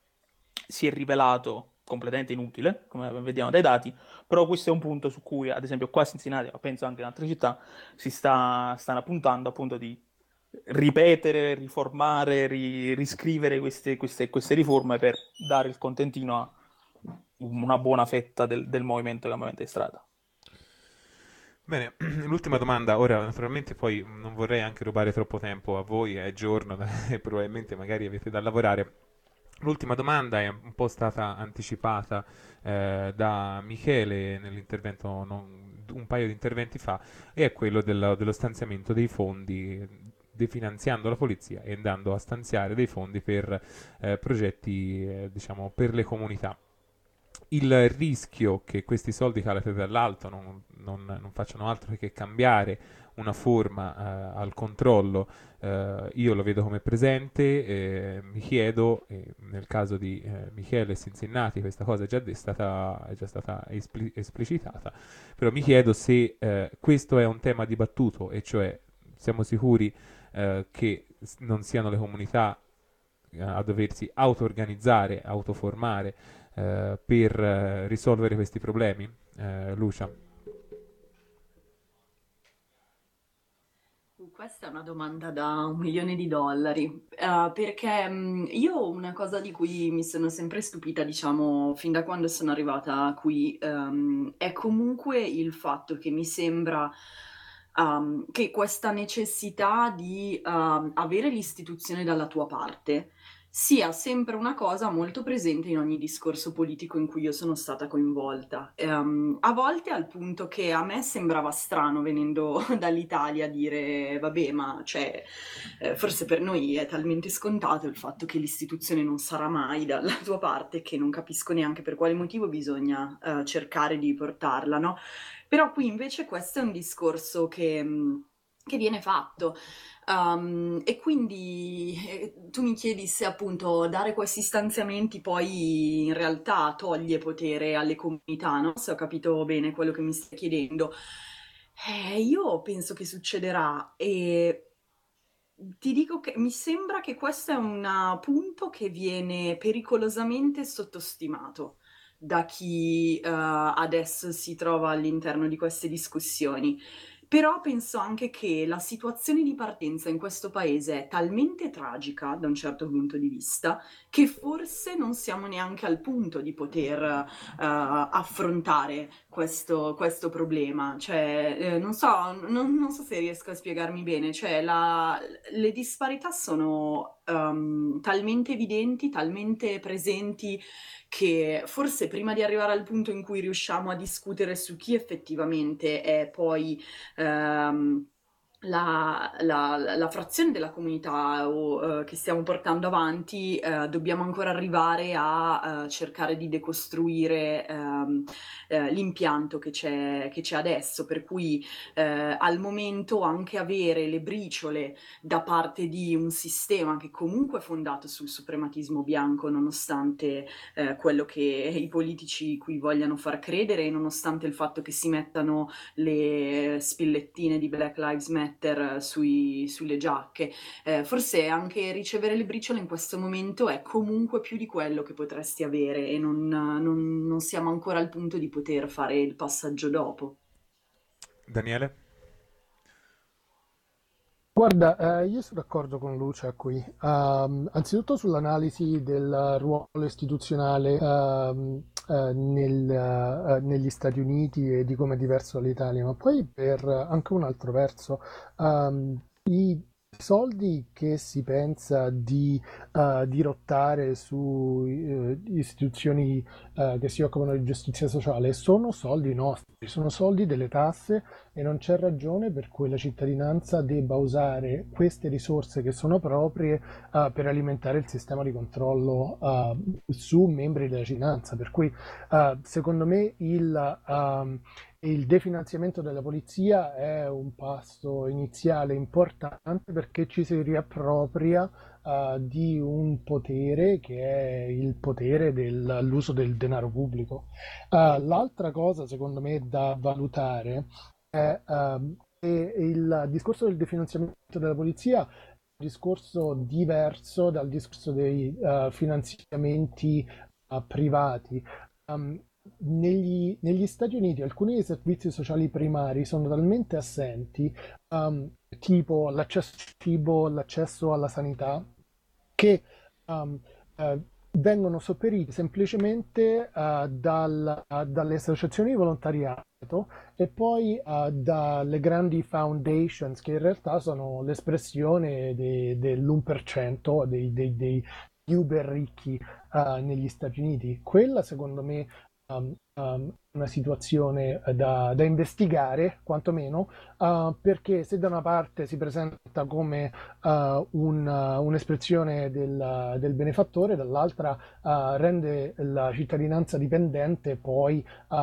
è rivelato completamente inutile, come vediamo dai dati, però questo è un punto su cui, ad esempio, qua a Cincinnati, ma penso anche in altre città, stanno puntando appunto di ripetere, riformare, riscrivere queste riforme per dare il contentino a una buona fetta del movimento cambiamento di strada. Bene, l'ultima domanda, ora naturalmente poi non vorrei anche rubare troppo tempo a voi, è giorno e probabilmente magari avete da lavorare. L'ultima domanda è un po' stata anticipata da Michele nell'intervento, un paio di interventi fa, e è quello dello stanziamento dei fondi, definanziando la polizia e andando a stanziare dei fondi per progetti, diciamo, per le comunità. Il rischio che questi soldi calate dall'alto non facciano altro che cambiare una forma al controllo, io lo vedo come presente. Mi chiedo, nel caso di Michele Cincinnati questa cosa è già stata esplicitata, però mi chiedo se questo è un tema dibattuto, e cioè siamo sicuri che non siano le comunità a doversi auto-organizzare, autoformare per risolvere questi problemi? Lucia? Questa è una domanda da $1.000.000, perché io una cosa di cui mi sono sempre stupita, diciamo, fin da quando sono arrivata qui, è comunque il fatto che mi sembra che questa necessità di avere l'istituzione dalla tua parte sia sempre una cosa molto presente in ogni discorso politico in cui io sono stata coinvolta. A volte al punto che a me sembrava strano, venendo dall'Italia, dire vabbè, ma cioè, forse per noi è talmente scontato il fatto che l'istituzione non sarà mai dalla tua parte, che non capisco neanche per quale motivo bisogna cercare di portarla, no? Però qui invece questo è un discorso che viene fatto. E quindi tu mi chiedi se appunto dare questi stanziamenti poi in realtà toglie potere alle comunità, no? Se ho capito bene quello che mi stai chiedendo. Io penso che succederà, e ti dico che mi sembra che questo è un punto che viene pericolosamente sottostimato da chi adesso si trova all'interno di queste discussioni. Però penso anche che la situazione di partenza in questo paese è talmente tragica da un certo punto di vista che forse non siamo neanche al punto di poter affrontare questo problema. Cioè, non so se riesco a spiegarmi bene, cioè le disparità sono talmente evidenti, talmente presenti che forse prima di arrivare al punto in cui riusciamo a discutere su chi effettivamente è poi la frazione della comunità che stiamo portando avanti, dobbiamo ancora arrivare a cercare di decostruire l'impianto che c'è adesso, per cui al momento anche avere le briciole da parte di un sistema che comunque è fondato sul suprematismo bianco, nonostante quello che i politici qui vogliano far credere, e nonostante il fatto che si mettano le spillettine di Black Lives Matter sulle giacche. Forse anche ricevere le briciole in questo momento è comunque più di quello che potresti avere, e non siamo ancora al punto di poter fare il passaggio dopo. Daniele? Guarda, io sono d'accordo con Lucia qui. Anzitutto sull'analisi del ruolo istituzionale negli Stati Uniti e di come è diverso dall'Italia, ma poi per anche un altro verso, i soldi che si pensa di dirottare su istituzioni che si occupano di giustizia sociale sono soldi nostri, sono soldi delle tasse, e non c'è ragione per cui la cittadinanza debba usare queste risorse che sono proprie per alimentare il sistema di controllo su membri della cittadinanza. Per cui secondo me il definanziamento della polizia è un passo iniziale importante, perché ci si riappropria di un potere che è il potere dell'uso del denaro pubblico. L'altra cosa secondo me da valutare è che il discorso del definanziamento della polizia è un discorso diverso dal discorso dei finanziamenti privati. Negli Stati Uniti alcuni dei servizi sociali primari sono talmente assenti, tipo l'accesso al cibo, l'accesso alla sanità, che vengono sopperiti semplicemente dalle associazioni di volontariato e poi dalle grandi foundations, che in realtà sono l'espressione dell'1% dei uber ricchi negli Stati Uniti. Quella secondo me una situazione da investigare, quantomeno, perché se da una parte si presenta come un'espressione del benefattore, dall'altra rende la cittadinanza dipendente poi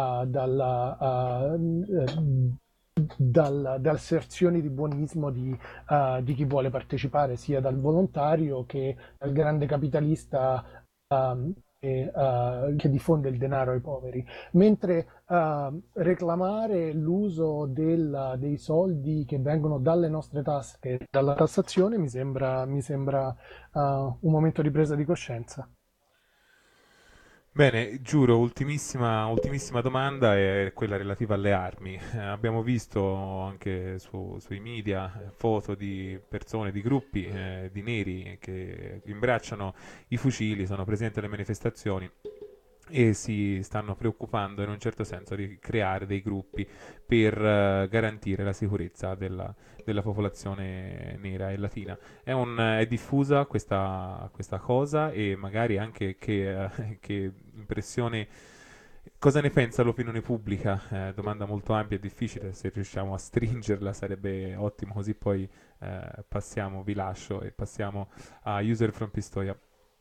dalle asserzioni di buonismo di chi vuole partecipare, sia dal volontario che dal grande capitalista che diffonde il denaro ai poveri, mentre reclamare l'uso dei soldi che vengono dalle nostre tasche, dalla tassazione, mi sembra un momento di presa di coscienza. Bene, giuro, ultimissima domanda è quella relativa alle armi. Abbiamo visto anche sui media foto di persone, di gruppi di neri che imbracciano i fucili, sono presenti alle manifestazioni e si stanno preoccupando in un certo senso di creare dei gruppi per garantire la sicurezza della popolazione nera e latina. È diffusa questa cosa, e magari anche che impressione, cosa ne pensa l'opinione pubblica? Domanda molto ampia e difficile, se riusciamo a stringerla sarebbe ottimo, così poi vi lascio e passiamo a User from Pistoia.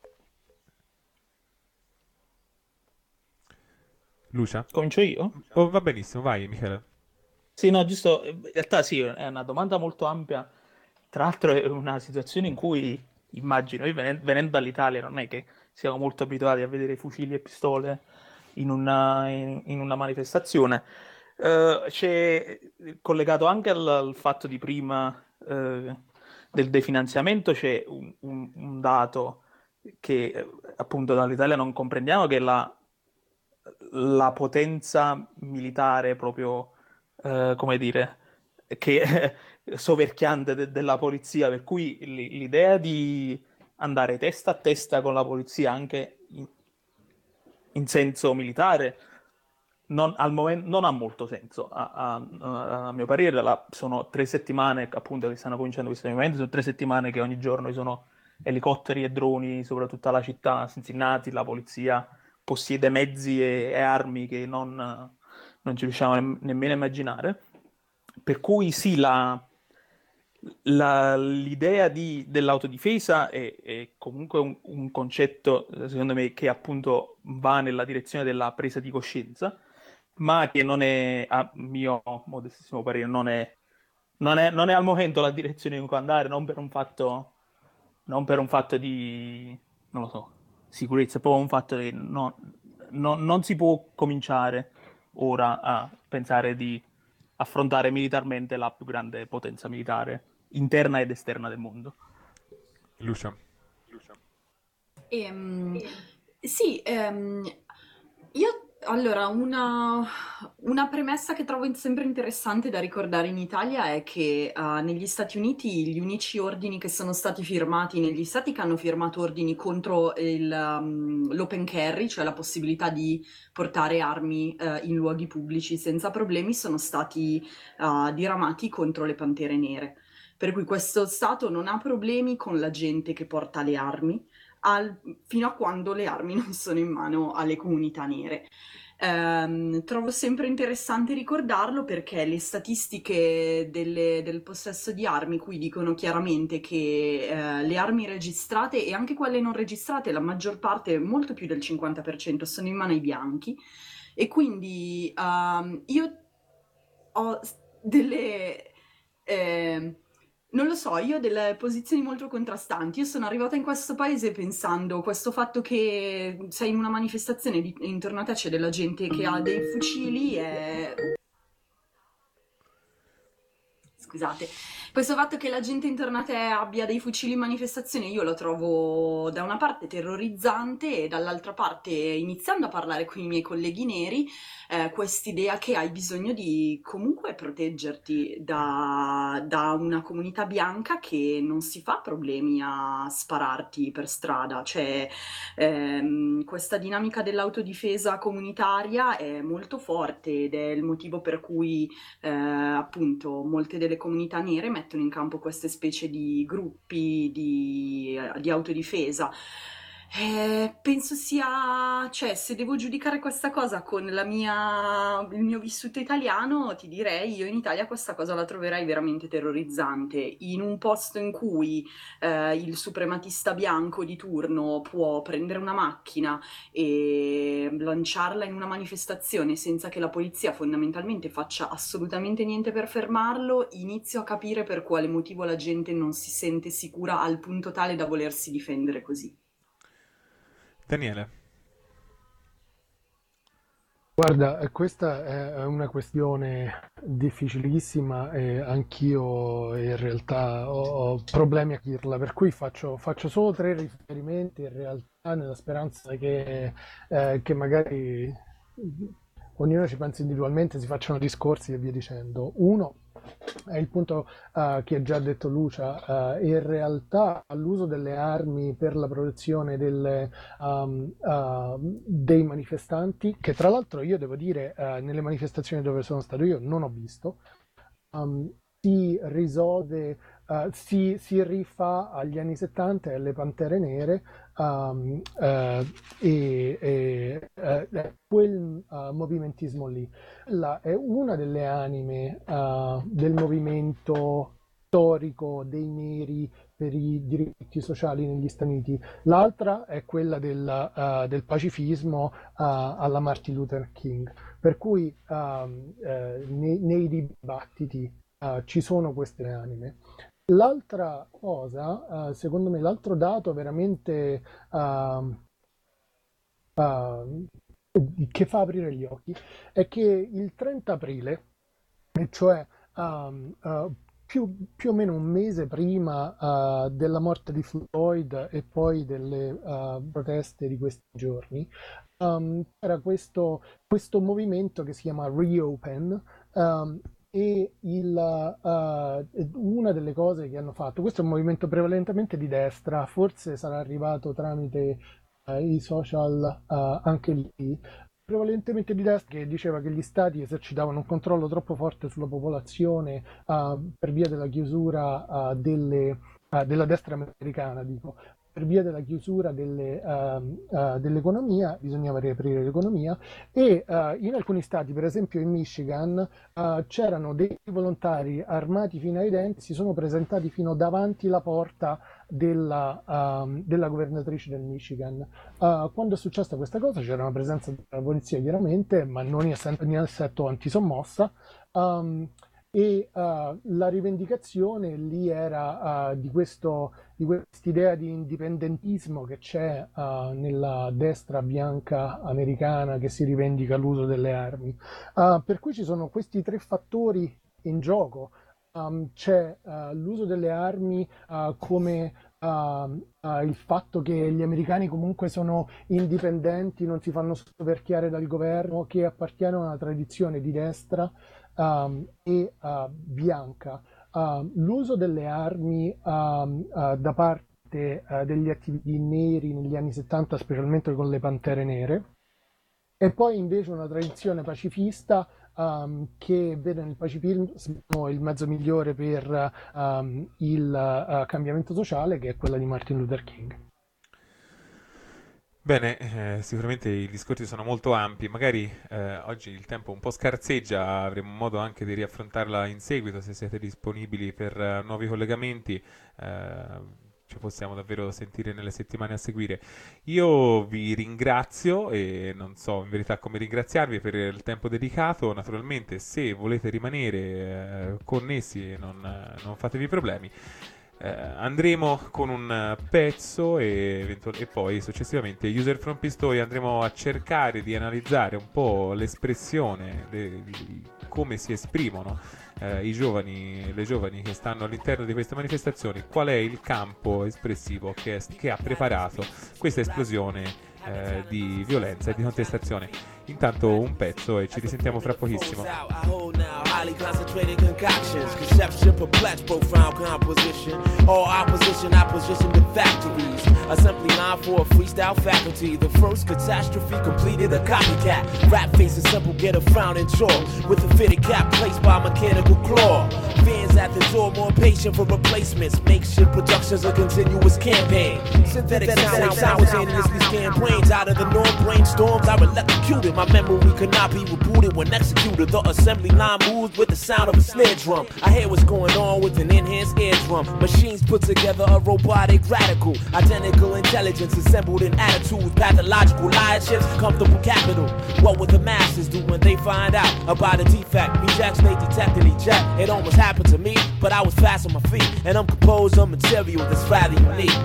Lucia? Comincio io? Oh, va benissimo, vai Michele. Sì, no, giusto, in realtà sì, è una domanda molto ampia. Tra l'altro è una situazione in cui, immagino, io venendo dall'Italia, non è che siamo molto abituati a vedere fucili e pistole in una manifestazione. C'è collegato anche al fatto di prima del definanziamento, c'è un dato che appunto dall'Italia non comprendiamo, che è la potenza militare proprio, come dire, che soverchiante della polizia, per cui l'idea di andare testa a testa con la polizia anche in senso militare al momento non ha molto senso. A mio parere sono 3 settimane appunto che stanno cominciando questi movimenti, sono 3 settimane che ogni giorno ci sono elicotteri e droni sopra tutta la città, Cincinnati, la polizia possiede mezzi e armi che non ci riusciamo nemmeno a immaginare. Per cui sì, l'idea dell'autodifesa è comunque un concetto, secondo me, che appunto va nella direzione della presa di coscienza, ma che non è, a mio modestissimo parere, non è al momento la direzione in cui andare, non per un fatto di, non lo so, sicurezza, è proprio un fatto che non si può cominciare ora a pensare di affrontare militarmente la più grande potenza militare interna ed esterna del mondo. Lucia. Sì, io allora una premessa che trovo sempre interessante da ricordare in Italia è che negli Stati Uniti gli unici ordini che sono stati firmati negli stati che hanno firmato ordini contro l'open carry, cioè la possibilità di portare armi in luoghi pubblici senza problemi, sono stati diramati contro le Pantere Nere. Per cui questo Stato non ha problemi con la gente che porta le armi, fino a quando le armi non sono in mano alle comunità nere. Trovo sempre interessante ricordarlo perché le statistiche del possesso di armi qui dicono chiaramente che le armi registrate e anche quelle non registrate, la maggior parte, molto più del 50%, sono in mano ai bianchi, e quindi io ho delle... non lo so, io ho delle posizioni molto contrastanti. Io sono arrivata in questo paese pensando questo fatto che sei in una manifestazione e intorno a te c'è della gente che ha dei fucili e... Scusate. Questo fatto che la gente intorno a te abbia dei fucili in manifestazione io lo trovo da una parte terrorizzante e dall'altra parte, iniziando a parlare con i miei colleghi neri, quest'idea che hai bisogno di comunque proteggerti da una comunità bianca che non si fa problemi a spararti per strada. Cioè, questa dinamica dell'autodifesa comunitaria è molto forte ed è il motivo per cui appunto molte delle comunità nere mettono in campo queste specie di gruppi di autodifesa. Penso sia, cioè, se devo giudicare questa cosa con il mio vissuto italiano, ti direi, io in Italia questa cosa la troverai veramente terrorizzante. In un posto in cui il suprematista bianco di turno può prendere una macchina e lanciarla in una manifestazione senza che la polizia fondamentalmente faccia assolutamente niente per fermarlo, inizio a capire per quale motivo la gente non si sente sicura al punto tale da volersi difendere così. Daniele. Guarda, questa è una questione difficilissima e anch'io in realtà ho problemi a dirla, per cui faccio solo 3 riferimenti in realtà nella speranza che magari ognuno ci pensi individualmente, si facciano discorsi e via dicendo. Uno è il punto che ha già detto Lucia, in realtà l'uso delle armi per la protezione dei manifestanti, che tra l'altro io devo dire nelle manifestazioni dove sono stato io non ho visto, si risolve, si rifà agli anni 70 e alle Pantere Nere quel movimentismo lì. Quella è una delle anime del movimento storico dei neri per i diritti sociali negli Stati Uniti. L'altra è quella del pacifismo alla Martin Luther King. Per cui nei dibattiti ci sono queste anime. L'altra cosa, secondo me, l'altro dato veramente che fa aprire gli occhi è che il 30 aprile, e cioè più o meno un mese prima della morte di Floyd e poi delle proteste di questi giorni, era questo movimento che si chiama Reopen, E una delle cose che hanno fatto, questo è un movimento prevalentemente di destra, forse sarà arrivato tramite i social anche lì, prevalentemente di destra, che diceva che gli stati esercitavano un controllo troppo forte sulla popolazione per via della chiusura della destra americana, dico. Per via della chiusura dell'economia, bisognava riaprire l'economia e in alcuni stati, per esempio in Michigan, c'erano dei volontari armati fino ai denti, si sono presentati fino davanti la porta della governatrice del Michigan. Quando è successa questa cosa c'era una presenza della polizia chiaramente, ma non in assetto antisommossa. E la rivendicazione lì era di quest'idea di indipendentismo che c'è nella destra bianca americana che si rivendica l'uso delle armi. Per cui ci sono questi tre fattori in gioco. C'è l'uso delle armi come il fatto che gli americani comunque sono indipendenti, non si fanno scoperchiare dal governo, che appartiene a una tradizione di destra e bianca. L'uso delle armi da parte degli attivisti neri negli anni 70, specialmente con le Pantere Nere, e poi invece una tradizione pacifista che vede nel pacifismo il mezzo migliore per il cambiamento sociale, che è quella di Martin Luther King. Bene, sicuramente i discorsi sono molto ampi, magari oggi il tempo un po' scarseggia, avremo modo anche di riaffrontarla in seguito se siete disponibili per nuovi collegamenti, ci possiamo davvero sentire nelle settimane a seguire. Io vi ringrazio e non so in verità come ringraziarvi per il tempo dedicato, naturalmente se volete rimanere connessi non fatevi problemi. Andremo con un pezzo e poi successivamente User from Pistoia andremo a cercare di analizzare un po' l'espressione di come si esprimono i giovani, le giovani che stanno all'interno di queste manifestazioni, qual è il campo espressivo che ha preparato questa esplosione di violenza e di contestazione. Intanto un pezzo e ci risentiamo fra pochissimo. Highly concentrated concoctions, conception, perplexed, profound composition. All opposition, opposition to factories. Assembly line for a freestyle faculty. The first catastrophe completed a copycat. Rap face is simple, get a frowning jaw. With a fitted cap placed by mechanical claw. Fans at the door, more patient for replacements. Makeshift productions, a continuous campaign. Synthetic sound simultaneously scan brains out of the norm. Brainstorms are electrocuted. My memory could not be rebooted when executed. The assembly line moves with the sound of a snare drum. I hear what's going on with an enhanced eardrum. Machines put together a robotic radical. Identical intelligence assembled in attitudes. Pathological liarships, comfortable capital. What would the masses do when they find out about a defect? Ejects they detect and eject. It almost happened to me, but I was fast on my feet. And I'm composed of material that's rather unique.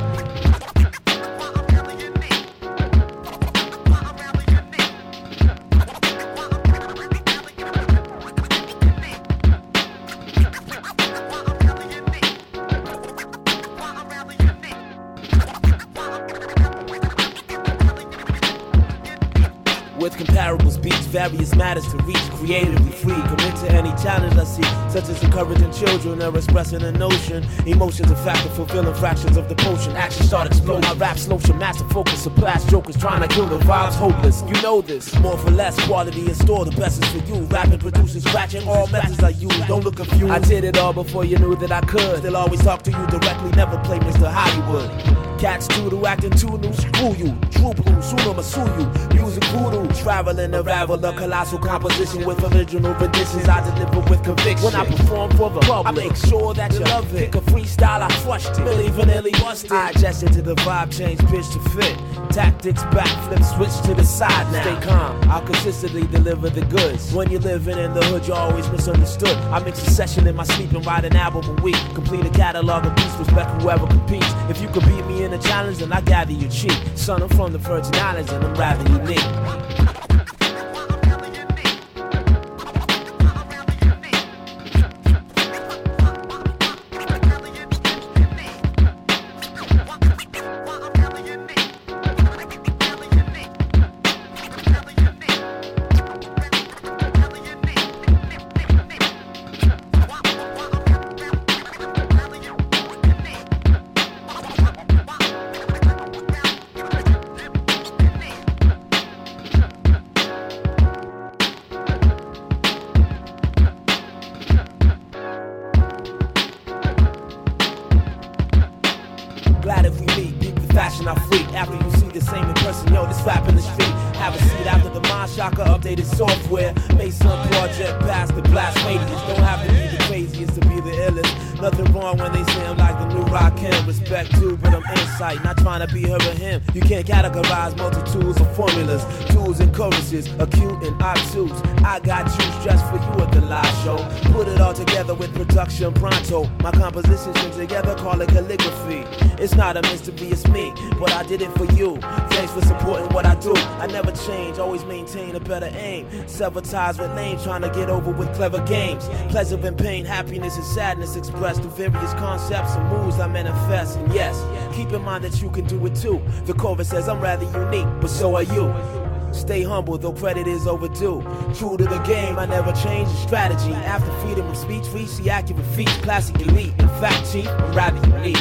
With comparables, beats, various matters to reach, creatively free, commit to any challenge I see, such as encouraging children or expressing a notion. Emotions a factor, fulfilling fractions of the potion. Action start explode, my rap slow should master focus, surpass jokers trying to kill the vibes hopeless. You know this, more for less, quality in store, the best is for you. Rapping, producing, scratching, all methods I use, don't look confused. I did it all before you knew that I could. Still always talk to you directly, never play Mr. Hollywood. Cats doodle, acting too new, screw you. True blue, soon I'ma sue you. Music voodoo, traveling to ravel a colossal composition with original renditions. I deliver with conviction. When I perform for the public, I make sure that you love it. Pick a freestyle, I crushed it. Really vanilla busted. I adjust it to the vibe, change pitch to fit. Tactics, backflip, switch to the side now. Stay calm, I'll consistently deliver the goods. When you're living in the hood, you're always misunderstood. I mix a session in my sleep and write an album a week. Complete a catalog of beats, respect whoever competes. If you could beat me in a challenge, then I gather you cheat. Son, I'm from the Virgin Islands and I'm rather unique. I freak. After you see the same in person, yo, this rap in the street. Have a seat after the Mind Shocker updated software. Made some project past the blast radius. Don't have to be the craziest to be the illest. Nothing wrong when they say I'm like the new Rakim. Respect too, but I'm insight, not trying to be her or him. You can't categorize multitudes of formulas, tools and choruses, acute and obtuse. I got juice just for you at the live show. Put it all together with production pronto. My compositions been together, call it calligraphy. It's not a mystery, it's me, but I did it for you. Thanks for supporting what I do. I never change, always maintain a better aim. Sever ties with lame, trying to get over with clever games. Pleasure and pain, happiness and sadness expressed through various concepts and moves I manifest. And yes, keep in mind that you can do it too. The chorus says I'm rather unique, but so are you. Stay humble, though credit is overdue. True to the game, I never change the strategy. After freedom of speech, reach the accurate feet. Classic elite, in fact, chief, I'm rather unique.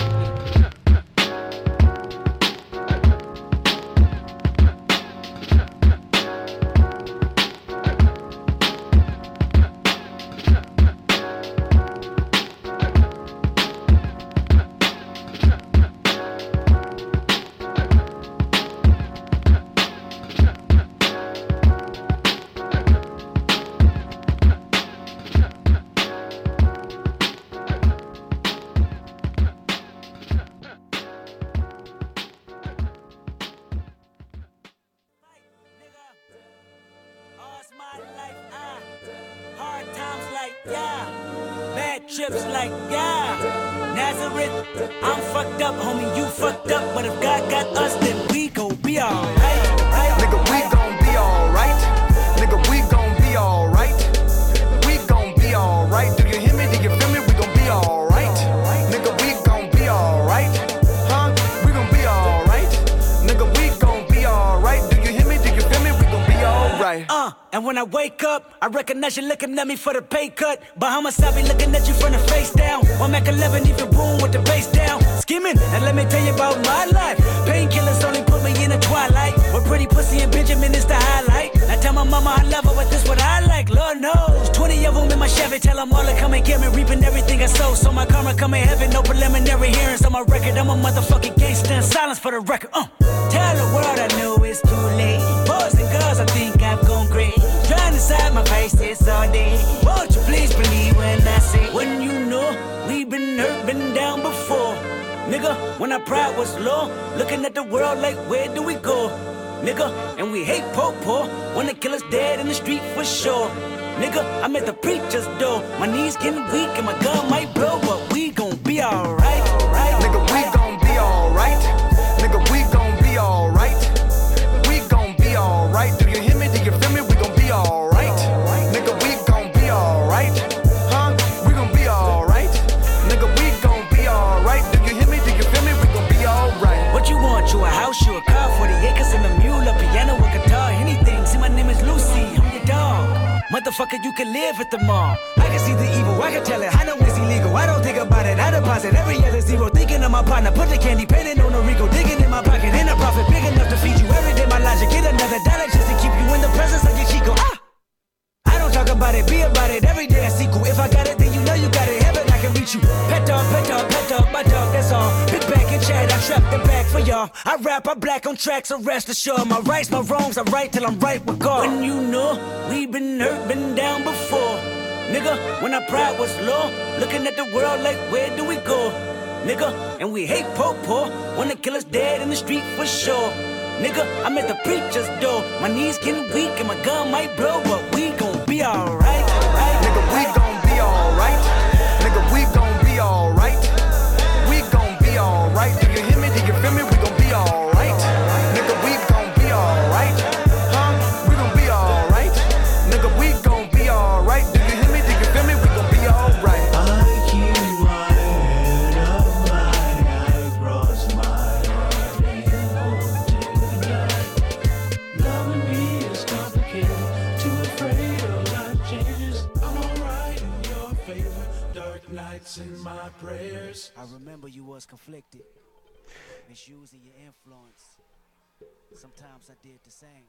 I recognize you looking at me for the pay cut. Bahamas, I be looking at you from the face down. One Mac 11, even boom with the bass down. Skimming, and let me tell you about my life. Painkillers only put me in the twilight. With pretty pussy and Benjamin is the highlight. I tell my mama I love her, but this what I like. Lord knows, 20 of them in my Chevy. Tell them all to come and get me, reaping everything I sow. So my karma come in heaven, no preliminary hearings on my record. I'm a motherfucking gangster in silence for the record. Tell the world I know it's too late. Boys and girls, I think I've gone great. Trying to side my face this all day. Won't you please believe when I say, when you know we've been hurt, been down before. Nigga, when our pride was low, looking at the world like, where do we go? Nigga, and we hate po-po, when the killer's dead in the street for sure. Nigga, I'm at the preacher's door. My knees getting weak and my gun might blow, but we gon' be alright. Nigga, we gon' be alright. Nigga, we gon' be alright. We gon' be alright. Do you hear me? Do you feel me? We gon' be alright. Nigga, we gon' be alright. Huh? We gon' be alright. Nigga, we gon' be alright. Do you hear me? Do you feel me? We gon' be alright. What you want? You a house, you a car, 40 acres and a mule, a piano, a guitar, anything. See, my name is Lucy, I'm your dog. Motherfucker, you can live at the mall. I can see the evil, I can tell it. I know it's illegal, I don't think about it. I deposit every other zero, thinking of my partner. Put the candy, painting on the Rico, digging in my pocket. In a profit big enough to feed you every day. My logic, get another dollar just to keep you in the presence of your Chico. I don't talk about it, be about it. Every day I sequel. If I got it, then you know you got it. Heaven, I can reach you. Pet dog, my dog, that's all. Big back and chat, I trap the back for y'all. I rap, I black on tracks, so rest assured. My rights, my wrongs, I right till I'm right with God. When you know we've been hurt, been down before. Nigga, when our pride was low, looking at the world like, where do we go? Nigga, and we hate po-po, when the killer's dead in the street for sure. Nigga, I'm at the preacher's door. My knees getting weak and my gun might blow, but we gon' be alright. Nigga, we gon' be alright. Nigga, we gon' be alright. We gon' be alright. Do you hear me? Do you feel me? We gon' be alright. Nigga, we gon' be alright. Huh? We gon' be alright. Nigga, we gon' be alright. Do you hear me? Do you feel me? We gon' be alright. I keep my head up high. I cross my heart and hold it. Loving me is complicated. Too afraid of life changes. I'm alright in your favor. Dark nights in my prayers. I remember you was conflicted, misusing your influence. Sometimes I did the same.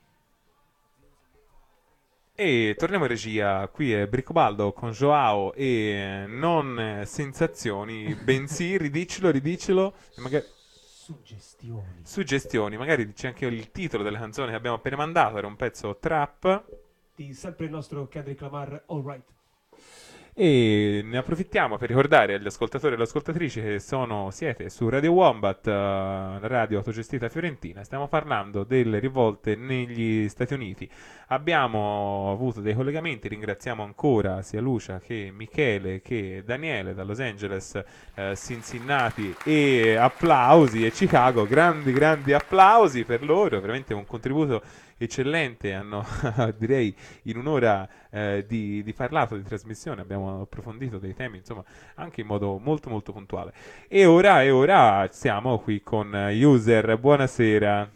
E torniamo in regia, qui è Bricobaldo con Joao e non sensazioni, bensì ridicilo e magari Suggestioni, magari dice anche il titolo della canzone che abbiamo appena mandato, era un pezzo trap. Di sempre il nostro Kendrick Lamar, All Right. E ne approfittiamo per ricordare agli ascoltatori e alle ascoltatrici che siete su Radio Wombat, la radio autogestita fiorentina. Stiamo parlando delle rivolte negli Stati Uniti. Abbiamo avuto dei collegamenti, ringraziamo ancora sia Lucia che Michele che Daniele da Los Angeles, Cincinnati e applausi, e Chicago, grandi applausi per loro, veramente un contributo eccellente, hanno direi in un'ora di parlato, di trasmissione, abbiamo approfondito dei temi, insomma, anche in modo molto molto puntuale. E ora siamo qui con User, buonasera.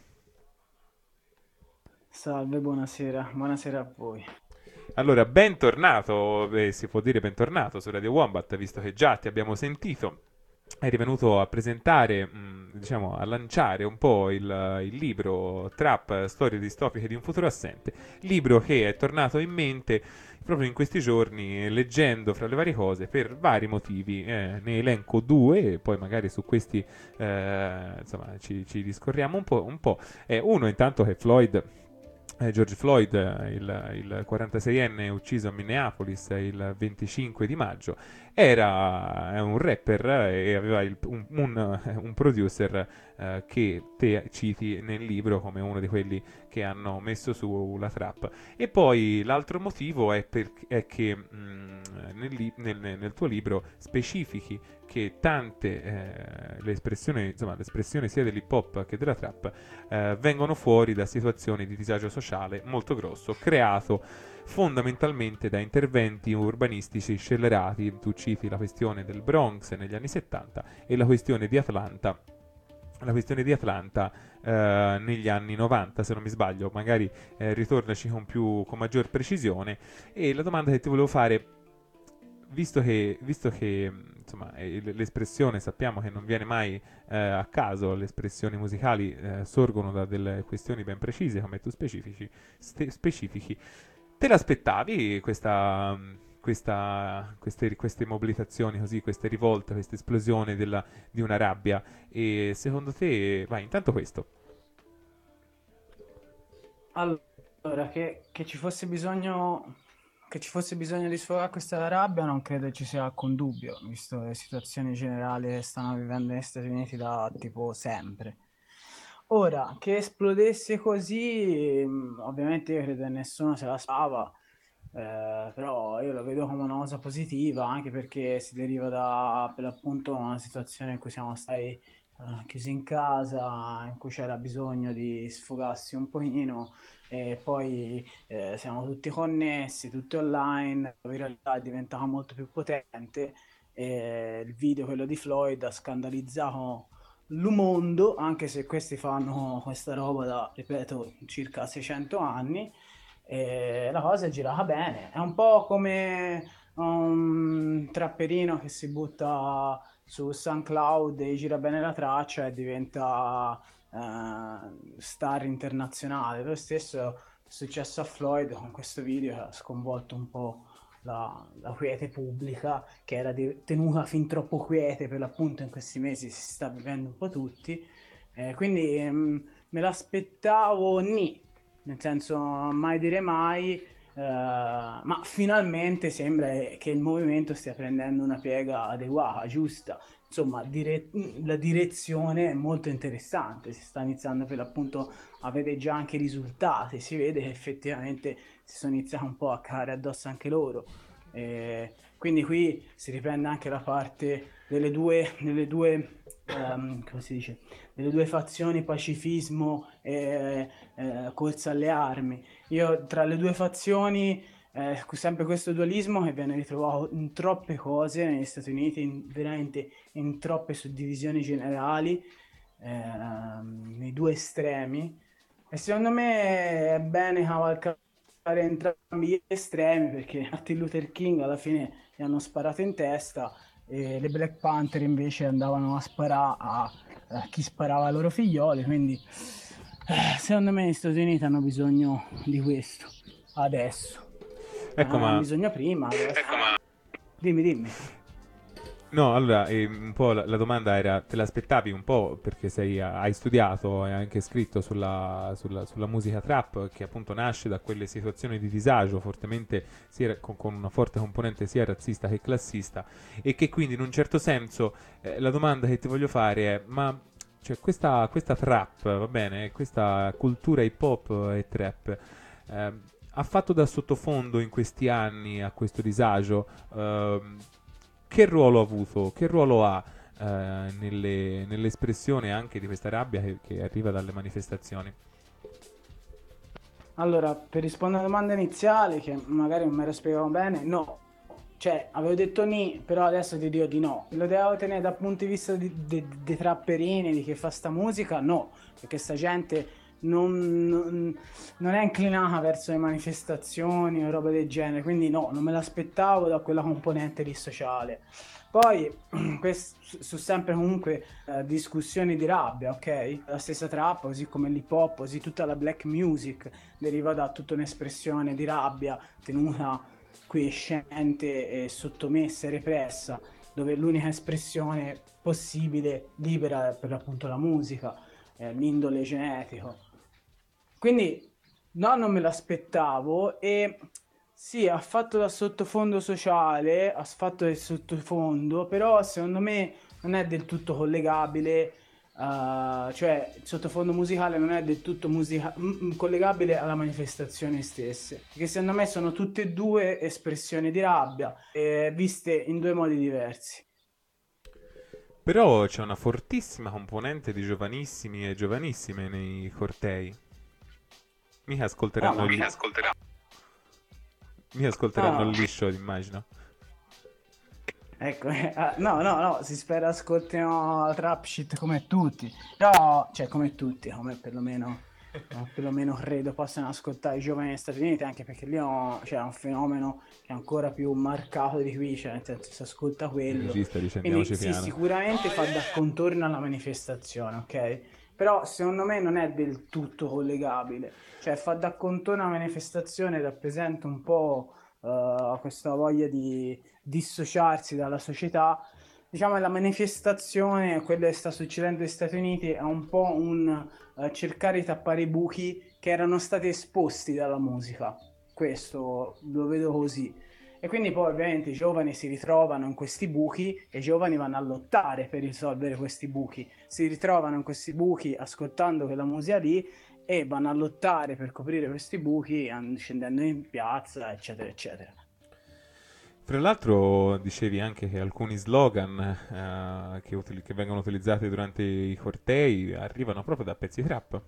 Salve, buonasera a voi. Allora, bentornato, si può dire bentornato su Radio Wombat, visto che già ti abbiamo sentito. Eri venuto a presentare, diciamo, a lanciare un po' il libro Trap, storie distopiche di un futuro assente, libro che è tornato in mente proprio in questi giorni, leggendo fra le varie cose per vari motivi. Ne elenco due, e poi magari su questi insomma ci discorriamo un po'. Uno intanto che George Floyd, il 46enne ucciso a Minneapolis il 25 di maggio, era un rapper e aveva un producer che te citi nel libro come uno di quelli che hanno messo su la trap. E poi l'altro motivo è che nel tuo libro specifichi che tante le espressioni sia dell'hip hop che della trap vengono fuori da situazioni di disagio sociale molto grosso, creato fondamentalmente da interventi urbanistici scellerati. Tu citi la questione del Bronx negli anni 70 e la questione di Atlanta negli anni 90, se non mi sbaglio. Magari ritornaci con maggior precisione. E la domanda che ti volevo fare, visto che insomma, l'espressione sappiamo che non viene mai a caso, le espressioni musicali sorgono da delle questioni ben precise, come tu specifichi, te l'aspettavi queste mobilitazioni così, queste rivolte, questa esplosione di una rabbia? E secondo te, vai, intanto questo. Allora, che ci fosse bisogno di sfogare questa rabbia non credo ci sia alcun dubbio, visto le situazioni generali che stanno vivendo negli Stati Uniti da tipo sempre. Ora, che esplodesse così, ovviamente io credo che nessuno se la aspettava, però io lo vedo come una cosa positiva, anche perché si deriva da, per l'appunto, una situazione in cui siamo stati chiusi in casa, in cui c'era bisogno di sfogarsi un pochino, e poi siamo tutti connessi, tutti online, la realtà è diventata molto più potente, e il video, quello di Floyd, ha scandalizzato il mondo, anche se questi fanno questa roba da, ripeto, circa 600 anni, e la cosa è girata bene. È un po' come un trapperino che si butta su SoundCloud e gira bene la traccia e diventa star internazionale. Lo stesso è successo a Floyd con questo video che ha sconvolto un po' la quiete pubblica, che era tenuta fin troppo quiete per l'appunto in questi mesi, si sta vivendo un po' tutti, quindi me l'aspettavo nel senso mai dire mai, ma finalmente sembra che il movimento stia prendendo una piega adeguata, giusta, insomma la direzione è molto interessante, si sta iniziando per l'appunto a vedere già anche i risultati, si vede che effettivamente si sono iniziati un po' a cagare addosso anche loro, quindi qui si riprende anche la parte delle due come si dice, delle due fazioni, pacifismo e corsa alle armi. Io tra le due fazioni sempre questo dualismo che viene ritrovato in troppe cose negli Stati Uniti, veramente in troppe suddivisioni generali, nei due estremi, e secondo me è bene cavalcare entrambi gli estremi, perché Martin Luther King alla fine gli hanno sparato in testa e le Black Panther invece andavano a sparare a chi sparava ai loro figlioli, quindi secondo me gli Stati Uniti hanno bisogno di questo adesso. Ecco, Hanno bisogno prima adesso. Dimmi. No, allora, un po' la domanda era, te l'aspettavi un po' perché hai studiato e hai anche scritto sulla musica trap che appunto nasce da quelle situazioni di disagio fortemente, con una forte componente sia razzista che classista e che quindi in un certo senso la domanda che ti voglio fare è, ma cioè, questa trap, va bene, questa cultura hip hop e trap ha fatto da sottofondo in questi anni a questo disagio? Che ruolo ha avuto, che ruolo ha nell'espressione anche di questa rabbia che arriva dalle manifestazioni? Allora, per rispondere alla domanda iniziale, che magari non me la spiegavo bene, no. Cioè, avevo detto ni, però adesso ti dico di no. Lo devo tenere dal punto di vista dei trapperini, di chi fa sta musica? No, perché sta gente non è inclinata verso le manifestazioni o roba del genere, quindi no, non me l'aspettavo da quella componente lì sociale. Poi, su sempre comunque discussioni di rabbia, ok? La stessa trap, così come l'hip hop, così tutta la black music deriva da tutta un'espressione di rabbia tenuta quiescente e sottomessa e repressa, dove l'unica espressione possibile, libera, è per appunto la musica, l'indole genetico. Quindi no, non me l'aspettavo e sì, ha fatto da sottofondo sociale, ha fatto del sottofondo, però secondo me non è del tutto collegabile, cioè il sottofondo musicale non è del tutto collegabile alla manifestazione stesse, perché secondo me sono tutte e due espressioni di rabbia, viste in due modi diversi. Però c'è una fortissima componente di giovanissimi e giovanissime nei cortei. Mica ascolteranno il liscio, immagino. Ecco, no, si spera ascoltino la trap shit come tutti, però, cioè come tutti, come perlomeno credo possano ascoltare i giovani negli Stati Uniti, anche perché lì c'è un fenomeno che è ancora più marcato di qui, cioè nel senso si ascolta quello, Regista, dice, quindi andiamoci sì, piano. sicuramente fa da contorno alla manifestazione, ok? Però secondo me non è del tutto collegabile, cioè fa da contorno alla manifestazione, rappresenta un po' questa voglia di dissociarsi dalla società. Diciamo che la manifestazione, quello che sta succedendo negli Stati Uniti, è un po' un cercare di tappare i buchi che erano stati esposti dalla musica. Questo lo vedo così. E quindi poi ovviamente i giovani si ritrovano in questi buchi e i giovani vanno a lottare per risolvere questi buchi. Si ritrovano in questi buchi ascoltando quella musica lì e vanno a lottare per coprire questi buchi scendendo in piazza, eccetera, eccetera. Fra l'altro dicevi anche che alcuni slogan che vengono utilizzati durante i cortei arrivano proprio da pezzi trap.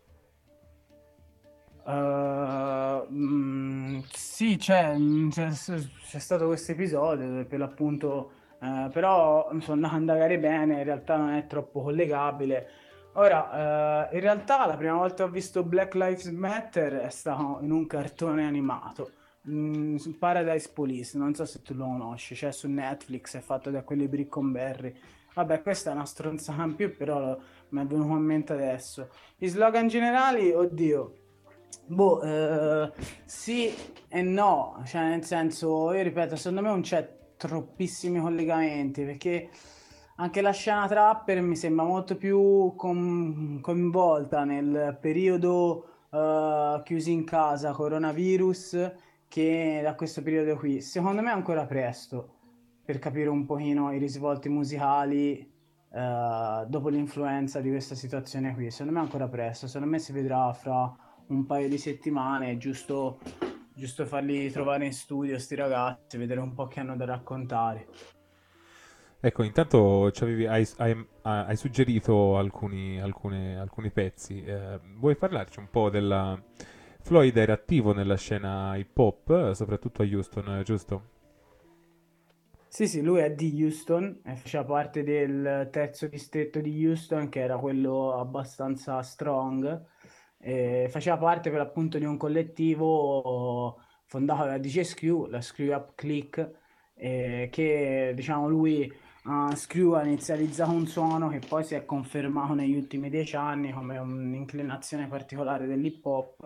Sì, c'è stato questo episodio dove per l'appunto, però sono andato a indagare bene, in realtà non è troppo collegabile. Ora, in realtà la prima volta che ho visto Black Lives Matter è stato in un cartone animato, su Paradise Police, non so se tu lo conosci, c'è su Netflix, è fatto da quelli Bricconberry. Vabbè, questa è una stronzata in più, però mi è venuto in mente adesso. Gli slogan generali, oddio. Sì e no, cioè nel senso, io ripeto, secondo me non c'è troppissimi collegamenti, perché anche la scena trapper mi sembra molto più coinvolta nel periodo chiusi in casa, coronavirus, che da questo periodo qui. Secondo me è ancora presto per capire un pochino i risvolti musicali dopo l'influenza di questa situazione qui. Secondo me è ancora presto, secondo me si vedrà fra un paio di settimane, è giusto farli trovare in studio sti ragazzi, vedere un po' che hanno da raccontare. Ecco, intanto hai suggerito alcuni pezzi. Vuoi parlarci un po' della... Floyd era attivo nella scena hip hop, soprattutto a Houston, giusto? Sì, lui è di Houston e faceva parte del terzo distretto di Houston, che era quello abbastanza strong. Faceva parte per l'appunto di un collettivo fondato da DJ Screw, la Screw Up Click, che diciamo lui Screw ha inizializzato un suono che poi si è confermato negli ultimi 10 anni come un'inclinazione particolare dell'hip hop,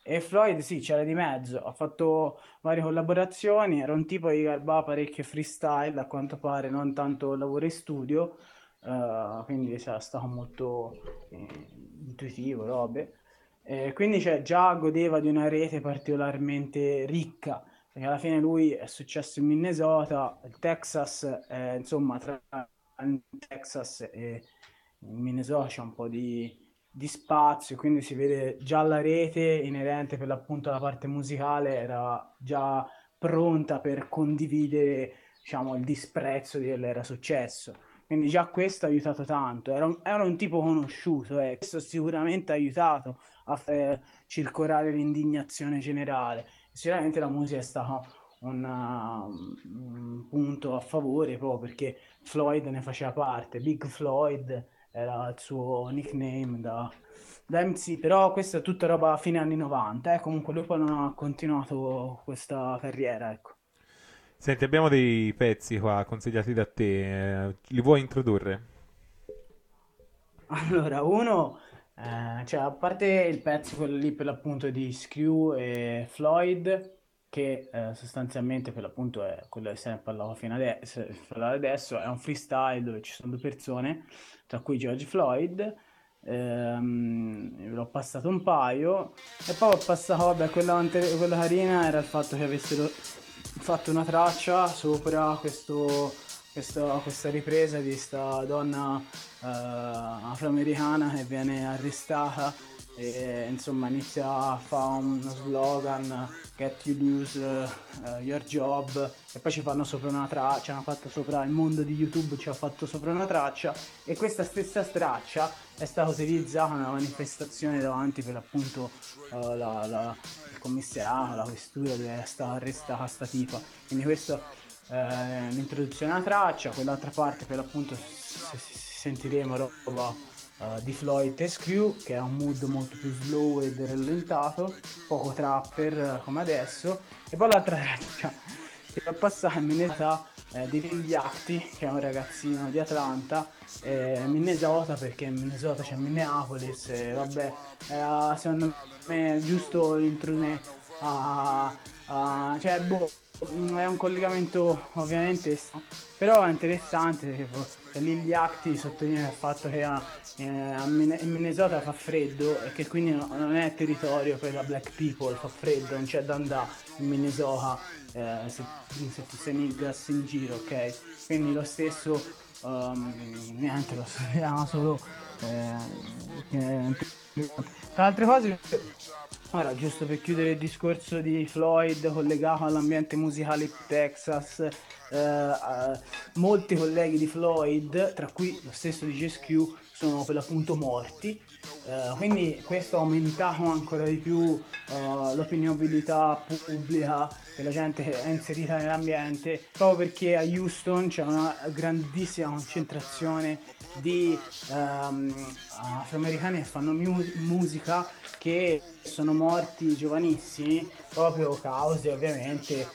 E Floyd sì, c'era di mezzo, ha fatto varie collaborazioni, era un tipo che garbava parecchio freestyle, a quanto pare, non tanto lavoro in studio, quindi è stato molto intuitivo, robe. Quindi già godeva di una rete particolarmente ricca, perché alla fine lui è successo in Minnesota, il Texas, insomma, tra il Texas e in Minnesota c'è un po' di spazio, quindi si vede già la rete inerente per l'appunto alla parte musicale era già pronta per condividere, diciamo, il disprezzo di quello che era successo. Quindi già questo ha aiutato tanto, era un tipo conosciuto, questo sicuramente ha aiutato a far circolare l'indignazione generale. Sicuramente la musica è stata un punto a favore proprio perché Floyd ne faceva parte, Big Floyd era il suo nickname da MC, però questa è tutta roba fine anni 90, comunque lui poi non ha continuato questa carriera, ecco. Senti, abbiamo dei pezzi qua consigliati da te, li vuoi introdurre? Allora, uno, cioè a parte il pezzo quello lì per l'appunto di Screw e Floyd, che sostanzialmente per l'appunto è quello che se ne parlava fino adesso, è un freestyle dove ci sono due persone, tra cui George Floyd, ve l'ho passato un paio, e poi ho passato, vabbè, quella carina era il fatto che avessero fatto una traccia sopra questa ripresa di sta donna afroamericana che viene arrestata e insomma inizia a fare uno slogan Get You Lose Your Job, e poi ci fanno sopra una traccia, hanno fatto sopra il mondo di YouTube, ci ha fatto sopra una traccia, e questa stessa traccia è stata utilizzata nella manifestazione davanti per l'appunto il commissariato, la questura dove è stata arrestata sta tipa. Quindi questo l'introduzione alla traccia, quell'altra parte per l'appunto sentiremo roba di Floyd e Screw, che è un mood molto più slow ed rallentato, poco trapper come adesso, e poi l'altra traccia che va a passare in Minnesota di Lil Yachty, che è un ragazzino di Atlanta, Minnesota perché in Minnesota c'è Minneapolis, e vabbè, secondo me è giusto l'introdurre cioè boh, è un collegamento ovviamente, però è interessante perché Lil Yachty sottolinea il fatto che in Minnesota fa freddo e che quindi non è territorio per la black people, fa freddo, non c'è da andare in Minnesota se tu sei niggas in giro, ok? Quindi lo stesso niente, lo sappiamo solo tra altre cose. Ora, giusto per chiudere il discorso di Floyd collegato all'ambiente musicale Texas, molti colleghi di Floyd, tra cui lo stesso DJ Screw, sono per l'appunto morti, quindi questo ha aumentato ancora di più l'opiniabilità pubblica della gente che è inserita nell'ambiente, proprio perché a Houston c'è una grandissima concentrazione di afroamericani che fanno musica, che sono morti giovanissimi, proprio cause ovviamente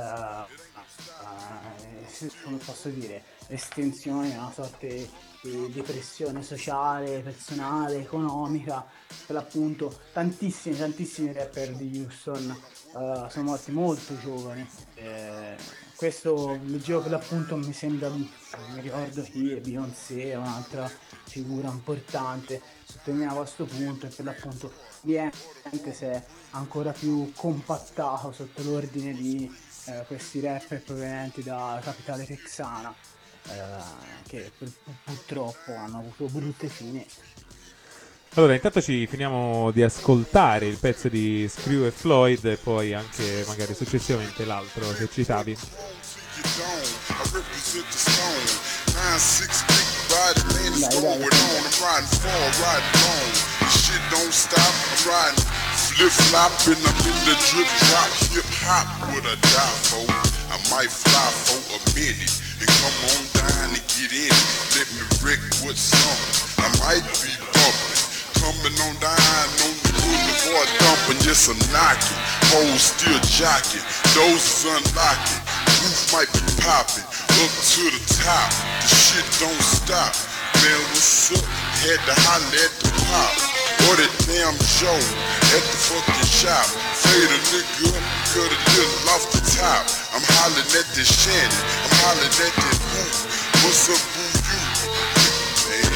come posso dire, estensioni, una sorta di depressione sociale, personale, economica. Per l'appunto tantissimi rapper di Houston sono morti molto giovani. Questo leggevo per l'appunto, mi sembra, mi ricordo chi è Beyoncé, un'altra figura importante, sottolineava questo punto, e per l'appunto l'ambiente si è ancora più compattato sotto l'ordine di questi rapper provenienti dalla capitale texana, che purtroppo hanno avuto brutte fini. Allora, intanto ci finiamo di ascoltare il pezzo di Screw e Floyd e poi anche magari successivamente l'altro che citavi. Flip-flopping, I'm in the drip drop, hip-hop what I die for. I might fly for a minute and come on down and get in it. Let me wreck what's on. I might be bumping, coming on down on the boulevard dumping. Yes, I'm knocking, hoes still jocking, doors is unlocking. Roof might be popping, up to the top, the shit don't stop. Man, what's up? Had to holler at the pop. or that damn show at the fucking shop. Fade a nigga, cut a little off the top. I'm hollering at this Shannon, I'm hollering at that boo. What's up, boo, you? Man.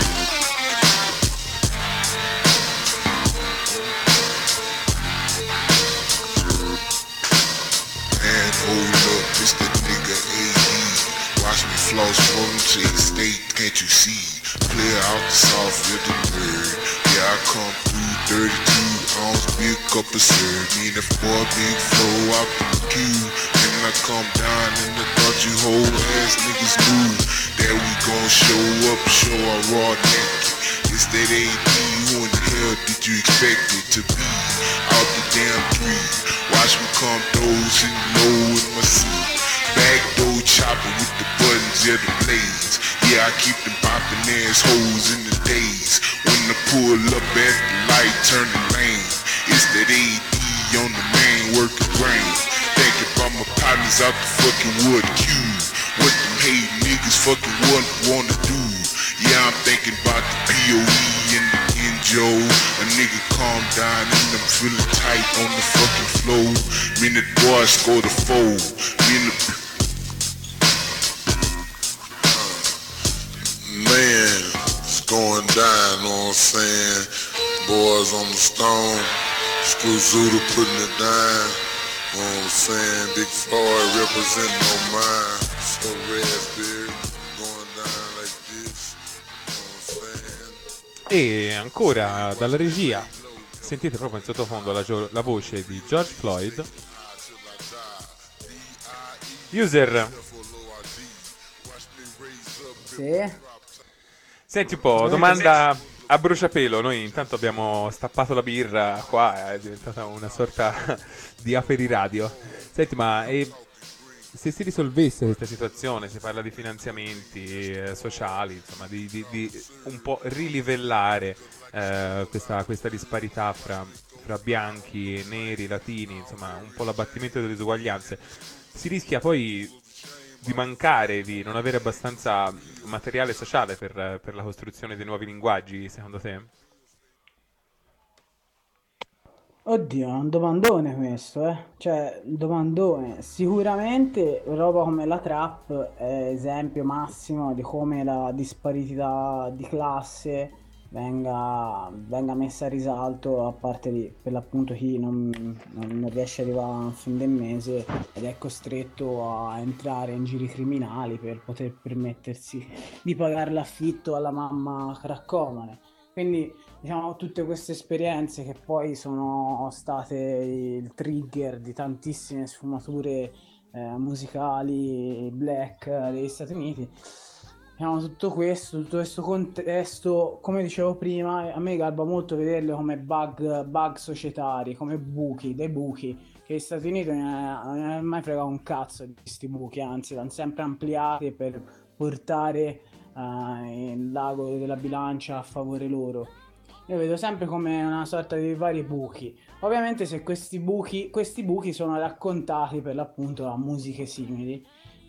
Man, hold up, it's the nigga AD. Watch me floss from J State, can't you see? Clear out the soft with the bird. Yeah, I come through 32 ounce, big cup of syrup. Me and the boy, big flow out the queue. Then I come down and I thought you whole ass niggas knew that we gon' show up, show our raw naked. It's that AD, who in the hell did you expect it to be? Out the damn tree. Watch me come dozing low in my seat. Backdoor chopper with the buttons, yeah, the blades. Yeah, I keep them poppin' ass hoes in the days. When I pull up at the light, turn the lane. It's that AD on the main working brain. Thinking about my partners out the fucking wood cube. What them hate niggas fucking wanna do. Yeah, I'm thinking about the POE and the NJO. A nigga calm down and I'm feeling tight on the fucking floor. Me and the boy scored a foul. Me and the man, it's going down, know what I'm saying? Boys on the stone, Screw Zuda putting it down, know what I'm saying? Big Floyd representing on mine, so Raspberry going down like this, know what I'm saying? E ancora dalla regia sentite proprio in sottofondo la voce di George Floyd. User, Sì. senti un po', domanda a bruciapelo. Noi intanto abbiamo stappato la birra qua, è diventata una sorta di aperiradio. Senti, ma se si risolvesse questa situazione, si parla di finanziamenti sociali, insomma, di un po' rilivellare questa disparità fra bianchi, neri, latini, insomma, un po' l'abbattimento delle disuguaglianze, si rischia poi di mancare, di non avere abbastanza materiale sociale per la costruzione dei nuovi linguaggi, secondo te? Oddio, è un domandone questo, eh. Cioè, un domandone. Sicuramente roba come la trap è esempio massimo di come la disparità di classe venga messa a risalto, a parte per l'appunto chi non riesce ad arrivare a fin del mese ed è costretto a entrare in giri criminali per poter permettersi di pagare l'affitto alla mamma craccomane. Quindi, diciamo, tutte queste esperienze che poi sono state il trigger di tantissime sfumature musicali black degli Stati Uniti. Diciamo, tutto questo contesto, come dicevo prima, a me garba molto vederle come bug societari, come dei buchi, che gli Stati Uniti non è mai fregato un cazzo di questi buchi, anzi l'hanno sempre ampliati per portare il lago della bilancia a favore loro. Io vedo sempre come una sorta di vari buchi. Ovviamente se questi buchi sono raccontati per l'appunto da musiche simili.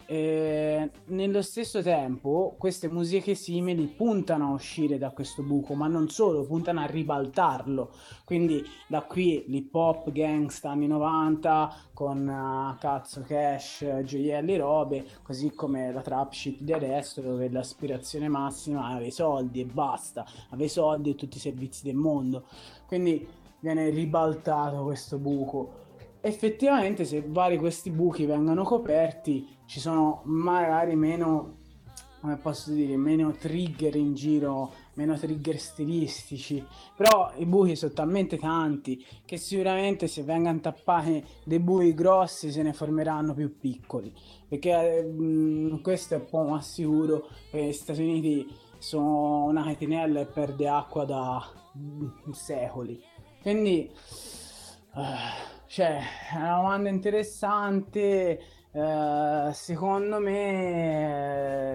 Nello stesso tempo queste musiche simili puntano a uscire da questo buco, ma non solo, puntano a ribaltarlo. Quindi da qui l'hip hop gangsta anni 90 con cazzo cash, gioielli, robe, così come la trap shit di adesso, dove l'aspirazione massima è avere soldi e basta, avere soldi e tutti i servizi del mondo. Quindi viene ribaltato questo buco. Effettivamente se questi buchi vengono coperti ci sono magari meno, come posso dire, meno trigger in giro, meno trigger stilistici, però i buchi sono talmente tanti che sicuramente se vengono tappati dei buchi grossi se ne formeranno più piccoli, perché questo è un po' ma sicuro che gli Stati Uniti sono una catinella e perde acqua da secoli. Quindi cioè, è una domanda interessante. Secondo me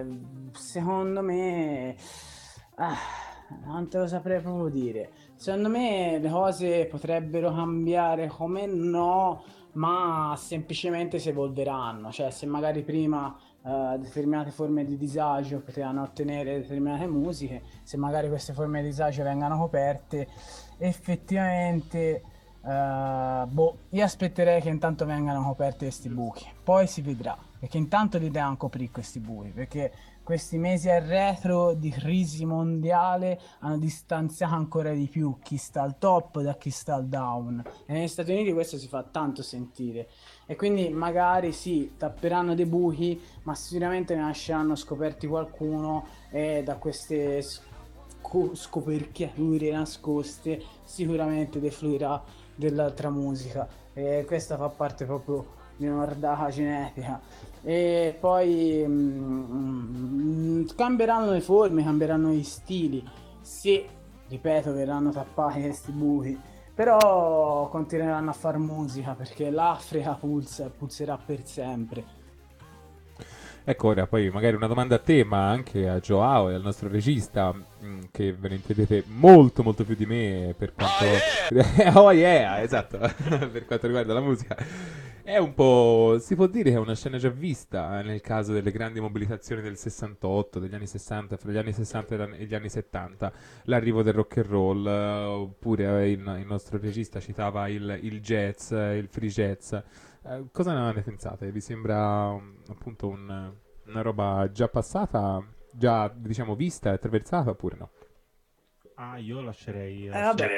non te lo saprei proprio dire. Secondo me le cose potrebbero cambiare, come no, ma semplicemente si evolveranno, cioè se magari prima determinate forme di disagio potevano ottenere determinate musiche, se magari queste forme di disagio vengano coperte, effettivamente io aspetterei che intanto vengano coperti questi buchi, poi si vedrà, perché intanto li devono coprire questi buchi, perché questi mesi a retro di crisi mondiale hanno distanziato ancora di più chi sta al top da chi sta al down, e negli Stati Uniti questo si fa tanto sentire, e quindi magari sì, tapperanno dei buchi, ma sicuramente ne lasceranno scoperti qualcuno, e da queste scoperchiature nascoste sicuramente defluirà dell'altra musica, e questa fa parte proprio di un'ordata cinetica. E poi cambieranno le forme, cambieranno gli stili, se, ripeto, verranno tappati questi buchi, però continueranno a far musica, perché l'Africa pulsa e pulserà per sempre. Ecco, ora poi magari una domanda a te, ma anche a Joao e al nostro regista, che ve ne intendete molto molto più di me per quanto... Oh yeah, esatto, per quanto riguarda la musica. È un po', si può dire che è una scena già vista nel caso delle grandi mobilitazioni del 68, degli anni 60, fra gli anni 60 e gli anni 70, l'arrivo del rock and roll, oppure il nostro regista citava il jazz, il free jazz. Cosa ne pensate? Vi sembra appunto una roba già passata, già diciamo vista e attraversata, oppure no? Io lascerei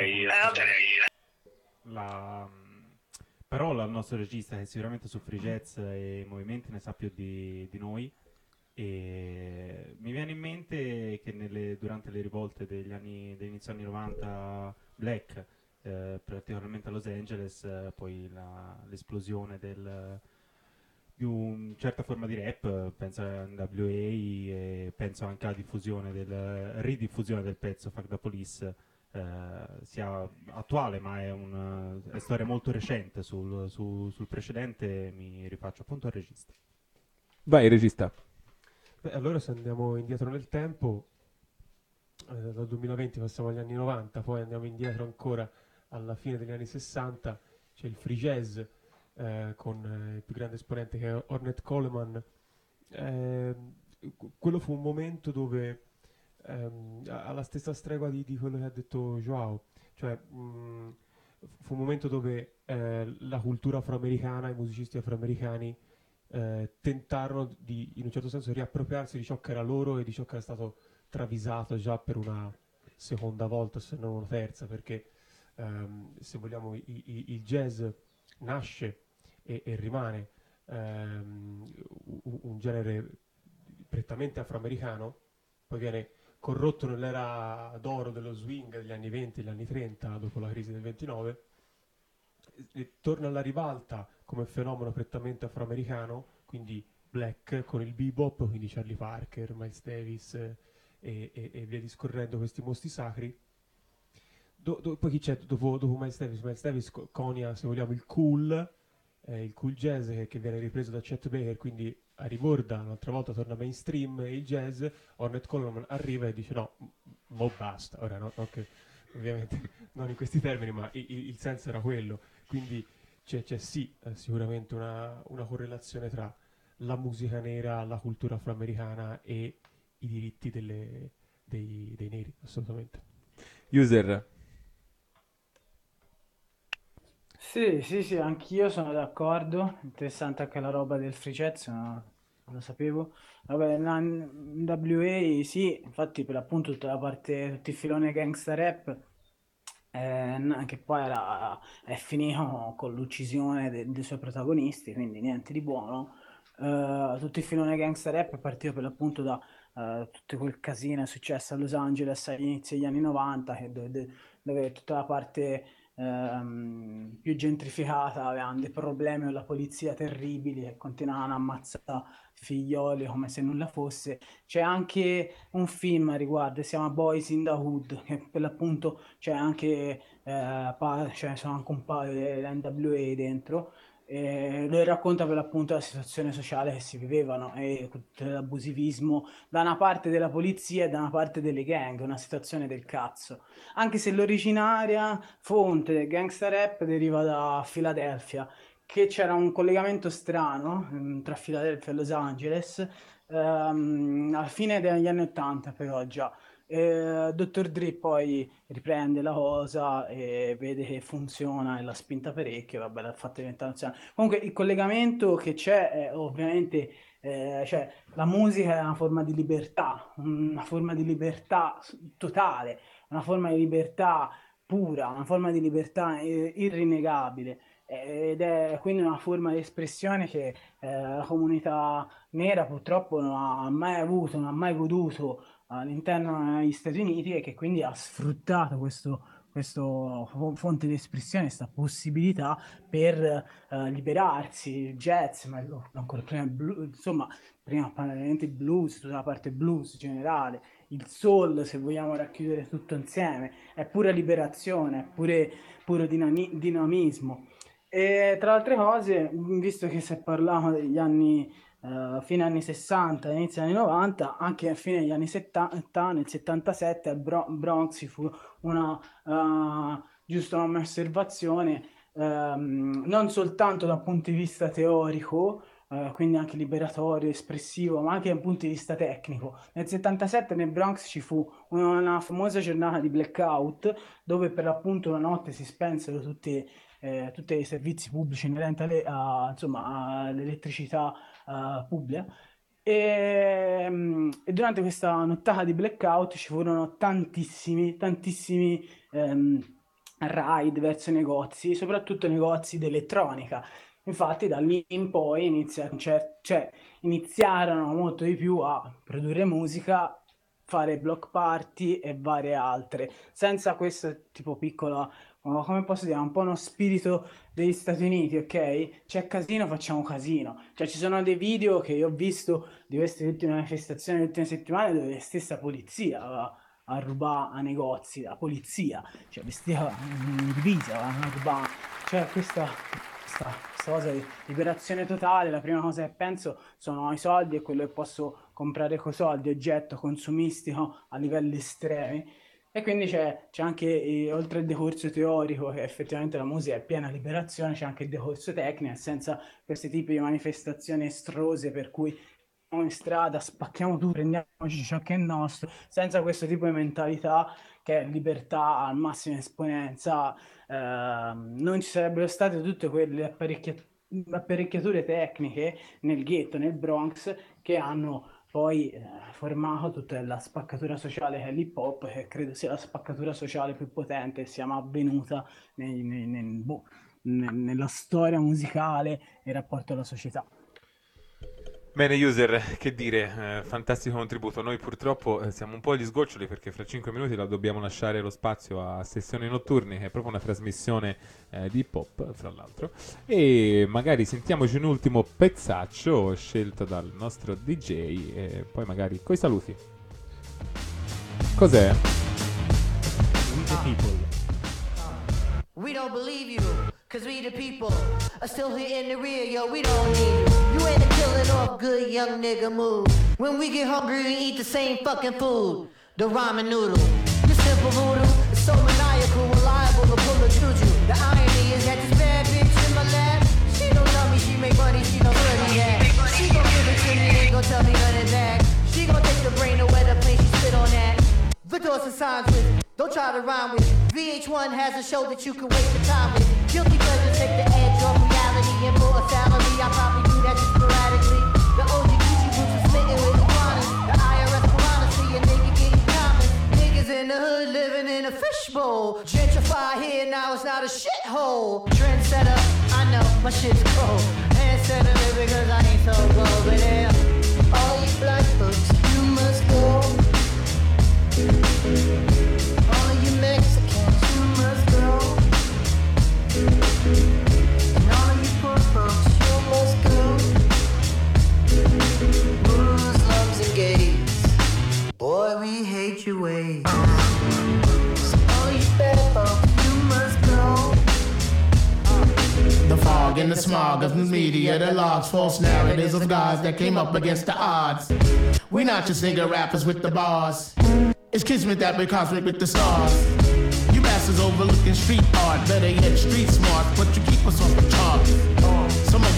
però il nostro regista, che sicuramente su free jazz e movimenti ne sa più di noi, e mi viene in mente che durante le rivolte dell'inizio anni 90 black, particolarmente a Los Angeles, poi l'esplosione di una certa forma di rap, penso a NWA, e penso anche alla ridiffusione del pezzo Fuck the Police, sia attuale, ma è storia molto recente. Sul precedente mi rifaccio appunto al regista. Vai, regista. Beh, allora se andiamo indietro nel tempo, dal 2020 passiamo agli anni 90, poi andiamo indietro ancora alla fine degli anni 60, c'è il free jazz, con il più grande esponente che è Ornette Coleman. Quello fu un momento dove, alla stessa stregua di quello che ha detto Joao, cioè fu un momento dove la cultura afroamericana, i musicisti afroamericani tentarono di, in un certo senso, riappropriarsi di ciò che era loro e di ciò che era stato travisato già per una seconda volta, se non una terza, perché se vogliamo il jazz nasce e rimane un genere prettamente afroamericano, poi viene corrotto nell'era d'oro dello swing degli anni 20 e degli anni 30 dopo la crisi del 29, e torna alla ribalta come fenomeno prettamente afroamericano, quindi black, con il bebop, quindi Charlie Parker, Miles Davis e via discorrendo, questi mostri sacri. Poi chi c'è dopo Miles Davis? Miles Davis conia, se vogliamo, il cool jazz che viene ripreso da Chet Baker, quindi riborda, un'altra volta torna mainstream il jazz. Ornette Coleman arriva e dice no, mo basta. Ora no, okay, ovviamente non in questi termini, ma il senso era quello. Quindi c'è sì, sicuramente una correlazione tra la musica nera, la cultura afroamericana e i diritti dei neri, assolutamente. User. Sì, anch'io sono d'accordo. Interessante anche la roba del free jazz, non lo sapevo. Vabbè, NWA, sì, infatti per l'appunto tutta la parte, tutto il filone gangsta rap, che poi è finito con l'uccisione dei suoi protagonisti, quindi niente di buono. Tutto il filone gangsta rap è partito per l'appunto da tutto quel casino è successo a Los Angeles agli inizi degli anni 90, dove tutta la parte più gentrificata avevano dei problemi con la polizia terribili che continuavano a ammazzare figlioli come se nulla fosse. C'è anche un film a riguardo, si chiama Boys in the Hood, che per l'appunto c'è anche sono anche un paio dell'NWA dentro. Lui racconta per l'appunto la situazione sociale che si vivevano e tutto l'abusivismo da una parte della polizia e da una parte delle gang, una situazione del cazzo. Anche se l'originaria fonte del gangsta rap deriva da Philadelphia, che c'era un collegamento strano tra Philadelphia e Los Angeles alla fine degli anni 80 però già. Dr. Dre poi riprende la cosa e vede che funziona e l'ha spinta parecchio, vabbè, l'ha fatta diventare nazionale. Comunque il collegamento che c'è è ovviamente, cioè la musica è una forma di libertà totale, una forma di libertà pura, una forma di libertà irrinnegabile. Ed è quindi una forma di espressione che la comunità nera purtroppo non ha mai avuto, non ha mai goduto all'interno degli Stati Uniti, e che quindi ha sfruttato questo fonte di espressione, questa possibilità per liberarsi. Il jazz, ma ancora prima il blues, insomma prima praticamente il blues, tutta la parte blues generale, il soul, se vogliamo racchiudere tutto insieme, è pura liberazione, è puro dinamismo. E tra le altre cose, visto che si è parlato degli anni fine anni 60, inizio anni 90, anche a fine degli anni 70, nel 77 al Bronx ci fu giusto una mia osservazione, non soltanto dal punto di vista teorico, quindi anche liberatorio, espressivo, ma anche dal punto di vista tecnico. Nel 77 nel Bronx ci fu una famosa giornata di blackout, dove per l'appunto una notte si spensero tutti i servizi pubblici inerenti all'elettricità pubblica, e durante questa nottata di blackout ci furono tantissimi raid verso negozi, soprattutto negozi di elettronica. Infatti da lì in poi iniziarono molto di più a produrre musica, fare block party e varie altre, senza questo tipo piccola, come posso dire, un po' uno spirito degli Stati Uniti, ok? C'è casino, facciamo casino. Cioè ci sono dei video che io ho visto di queste ultime manifestazioni, le ultime settimane, dove la stessa polizia va a rubare a negozi, la polizia, cioè vestita in divisa, va a rubare, cioè questa cosa di liberazione totale. La prima cosa che penso sono i soldi e quello che posso comprare con soldi, oggetto consumistico a livelli estremi. E quindi c'è anche, oltre al decorso teorico, che effettivamente la musica è piena liberazione, c'è anche il decorso tecnico, senza questi tipi di manifestazioni estrose per cui in strada spacchiamo tutto, prendiamoci ciò che è nostro, senza questo tipo di mentalità che è libertà al massima esponenza, non ci sarebbero state tutte quelle apparecchiature tecniche nel ghetto, nel Bronx, che hanno poi formato tutta la spaccatura sociale che è l'hip hop, che credo sia la spaccatura sociale più potente, sia mai avvenuta nella storia musicale e rapporto alla società. Bene, user, che dire, fantastico contributo. Noi purtroppo siamo un po' agli sgoccioli, perché fra 5 minuti dobbiamo lasciare lo spazio a Sessioni Notturne, che è proprio una trasmissione di hip hop, fra l'altro, e magari sentiamoci un ultimo pezzaccio scelto dal nostro DJ e poi magari coi saluti. Cos'è? We the people. We don't believe you, cause we the people are still here in the rear, yo, we don't need you. You ain't a killing off good young nigga move. When we get hungry, we eat the same fucking food, the ramen noodle. Your simple voodoo is so maniacal, reliable to pull a juju. The irony is that this bad bitch in my lap, she don't tell me she make money, she don't really that. She gon' give it to me, ain't gon' tell me none of that. She gon' take the brain away the place she spit on that. The doors and signs with, don't try to rhyme with. VH1 has a show that you can waste your time with. Guilty pleasure take the edge off reality, and for a salary, I probably do that just sporadically. The OG Gucci boots are smitten with iguanas. The IRS piranha see a nigga getting common. Niggas in the hood living in a fishbowl. Gentrify here, now it's not a shithole. Trendsetter, I know, my shit's cold. Hand setter because I ain't so cold. But yeah, all you black folks, you must go. All you Mexicans, you must go. And all you poor folks, you must go. Muslims and gays, boy, we hate your ways. So all you bad folks, you must go. The fog and the smog of the media that logs false narratives of gods that came up against the odds. We not just nigga rappers with the bars. It's kismet that we're cosmic with the stars. You bastards overlooking street art, better yet street smart, but you keep us off the charts.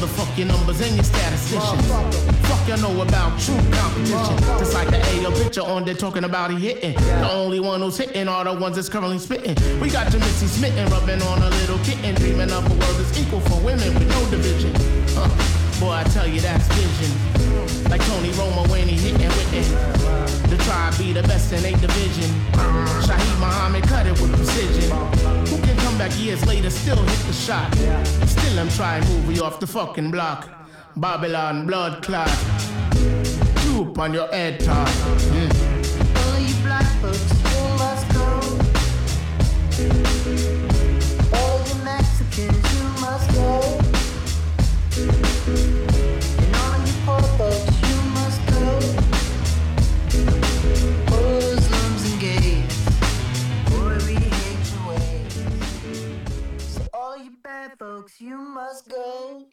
motherfuck your numbers and your statisticians. Fuck you know about true competition. Just like the AO picture on there talking about he hitting. The only one who's hitting are the ones that's currently spitting. We got your Missy smitten, rubbing on a little kitten, dreaming of a world that's equal for women with no division. Boy, I tell you that's vision. Like Tony Romo when he hitting with it. The tribe be the best in 8 division. Shaheed Muhammad cut it with precision. Who can come back years later, still hit the shot? Still I'm trying to move you off the fucking block. Babylon blood clot. Troop on your head top. All you black folks, you must go. All you Mexicans, you must go. And all you poor folks, you must go. Muslims and gays, boy, we hate your ways. So all you bad folks, you must go.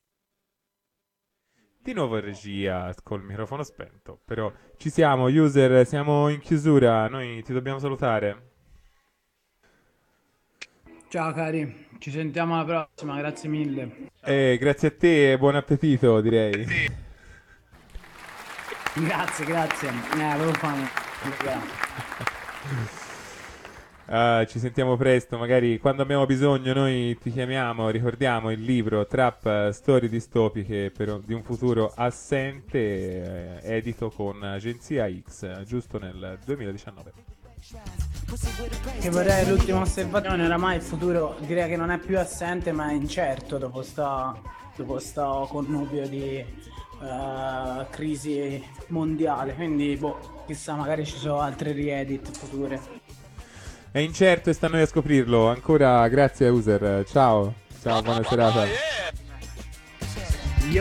Di nuovo in regia col microfono spento, però ci siamo, user, siamo in chiusura, noi ti dobbiamo salutare. Ciao cari, ci sentiamo alla prossima, grazie mille. Grazie a te e buon appetito, direi. Grazie. Avevo fame. Ci sentiamo presto, magari quando abbiamo bisogno noi ti chiamiamo, ricordiamo il libro Trap Storie distopiche di un futuro assente, edito con Agenzia X, giusto nel 2019. Che vorrei l'ultima osservazione, oramai il futuro direi che non è più assente ma è incerto dopo sto connubio di crisi mondiale, quindi chissà, magari ci sono altre riedit future. È incerto e sta a noi a scoprirlo. Ancora grazie a user. Ciao, buona serata. Yo.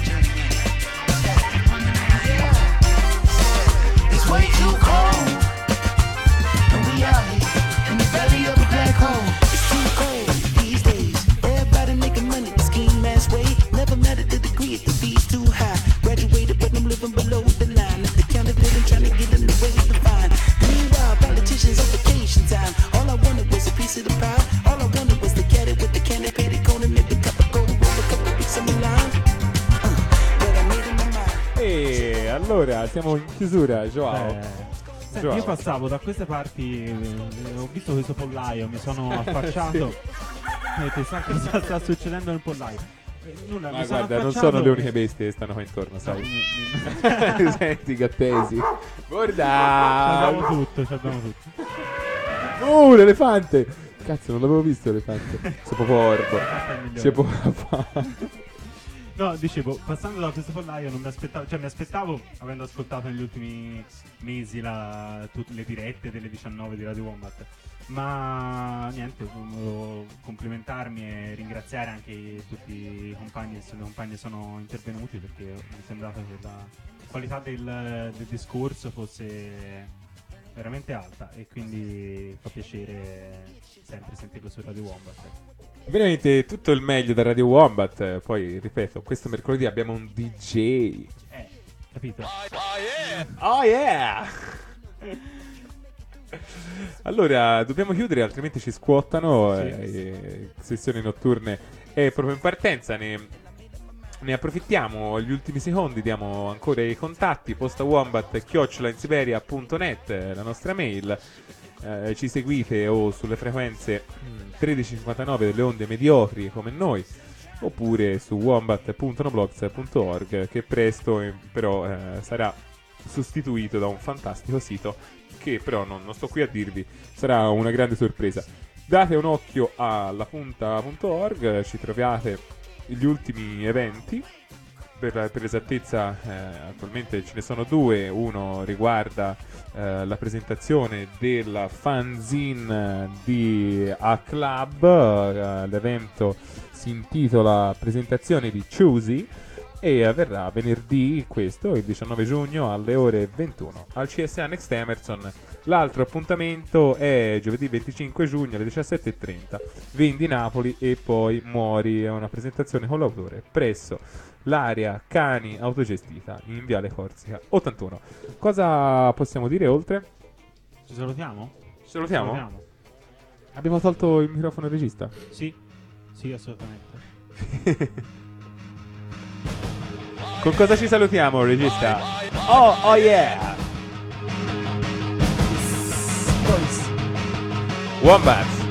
It's way too cold, and we out here in the belly of a black hole. It's too cold these days. Everybody making money the scheme man's way. Never mattered the degree if the fee's too high. Graduated, but I'm living below the line. If the counterfeit trying to get in the way to find. Meanwhile, politicians on vacation time. All I wanted was a piece of the pie. All I wanted was to get it with the candy, pay the cone and make the cup of gold. Roll a couple weeks on the line. But I made it my mind. E allora siamo in chiusura, Joao. Senti, io passavo da queste parti, ho visto questo pollaio, mi sono affacciato e ti sa cosa sta succedendo nel pollaio. Nulla, Ma guarda, non sono le uniche bestie che stanno qua intorno, sai. Senti, gattesi. Guarda! Ci abbiamo tutto. L'elefante! Cazzo, non l'avevo visto l'elefante. Sei porco. Sei porco. No, dicevo, passando da questo pollaio non mi aspettavo, cioè mi aspettavo, avendo ascoltato negli ultimi mesi tutte le dirette delle 19 di Radio Wombat, ma niente, volevo complimentarmi e ringraziare anche tutti i compagni e le compagne che sono intervenuti, perché mi è sembrato che la qualità del discorso fosse veramente alta e quindi fa piacere sempre sentirlo su Radio Wombat. Veramente tutto il meglio da Radio Wombat. Poi ripeto, questo mercoledì abbiamo un DJ. Capito? Oh yeah! Allora, dobbiamo chiudere, altrimenti ci scuottano. Sessioni notturne è proprio in partenza. Ne approfittiamo gli ultimi secondi, diamo ancora i contatti. postawombat@insiberia.net, la nostra mail. Ci seguite o sulle frequenze 1359 delle onde mediocri come noi, oppure su wombat.noblogs.org, che presto però sarà sostituito da un fantastico sito che però non sto qui a dirvi, sarà una grande sorpresa. Date un occhio alla punta.org, ci troviate gli ultimi eventi. Per l'esattezza attualmente ce ne sono due. Uno riguarda la presentazione della fanzine di A Club. L'evento si intitola Presentazione di Choosy e avverrà venerdì, questo, il 19 giugno alle ore 21 al CSA Next Emerson. L'altro appuntamento è giovedì 25 giugno alle 17:30, Vendi Napoli e poi Mori. È una presentazione con l'autore presso l'area Cani Autogestita in Viale Corsica 81. Cosa possiamo dire oltre? Ci salutiamo? Ci salutiamo? Abbiamo tolto il microfono al regista? Sì, assolutamente. Con cosa ci salutiamo, regista? Oh yeah! Wombats.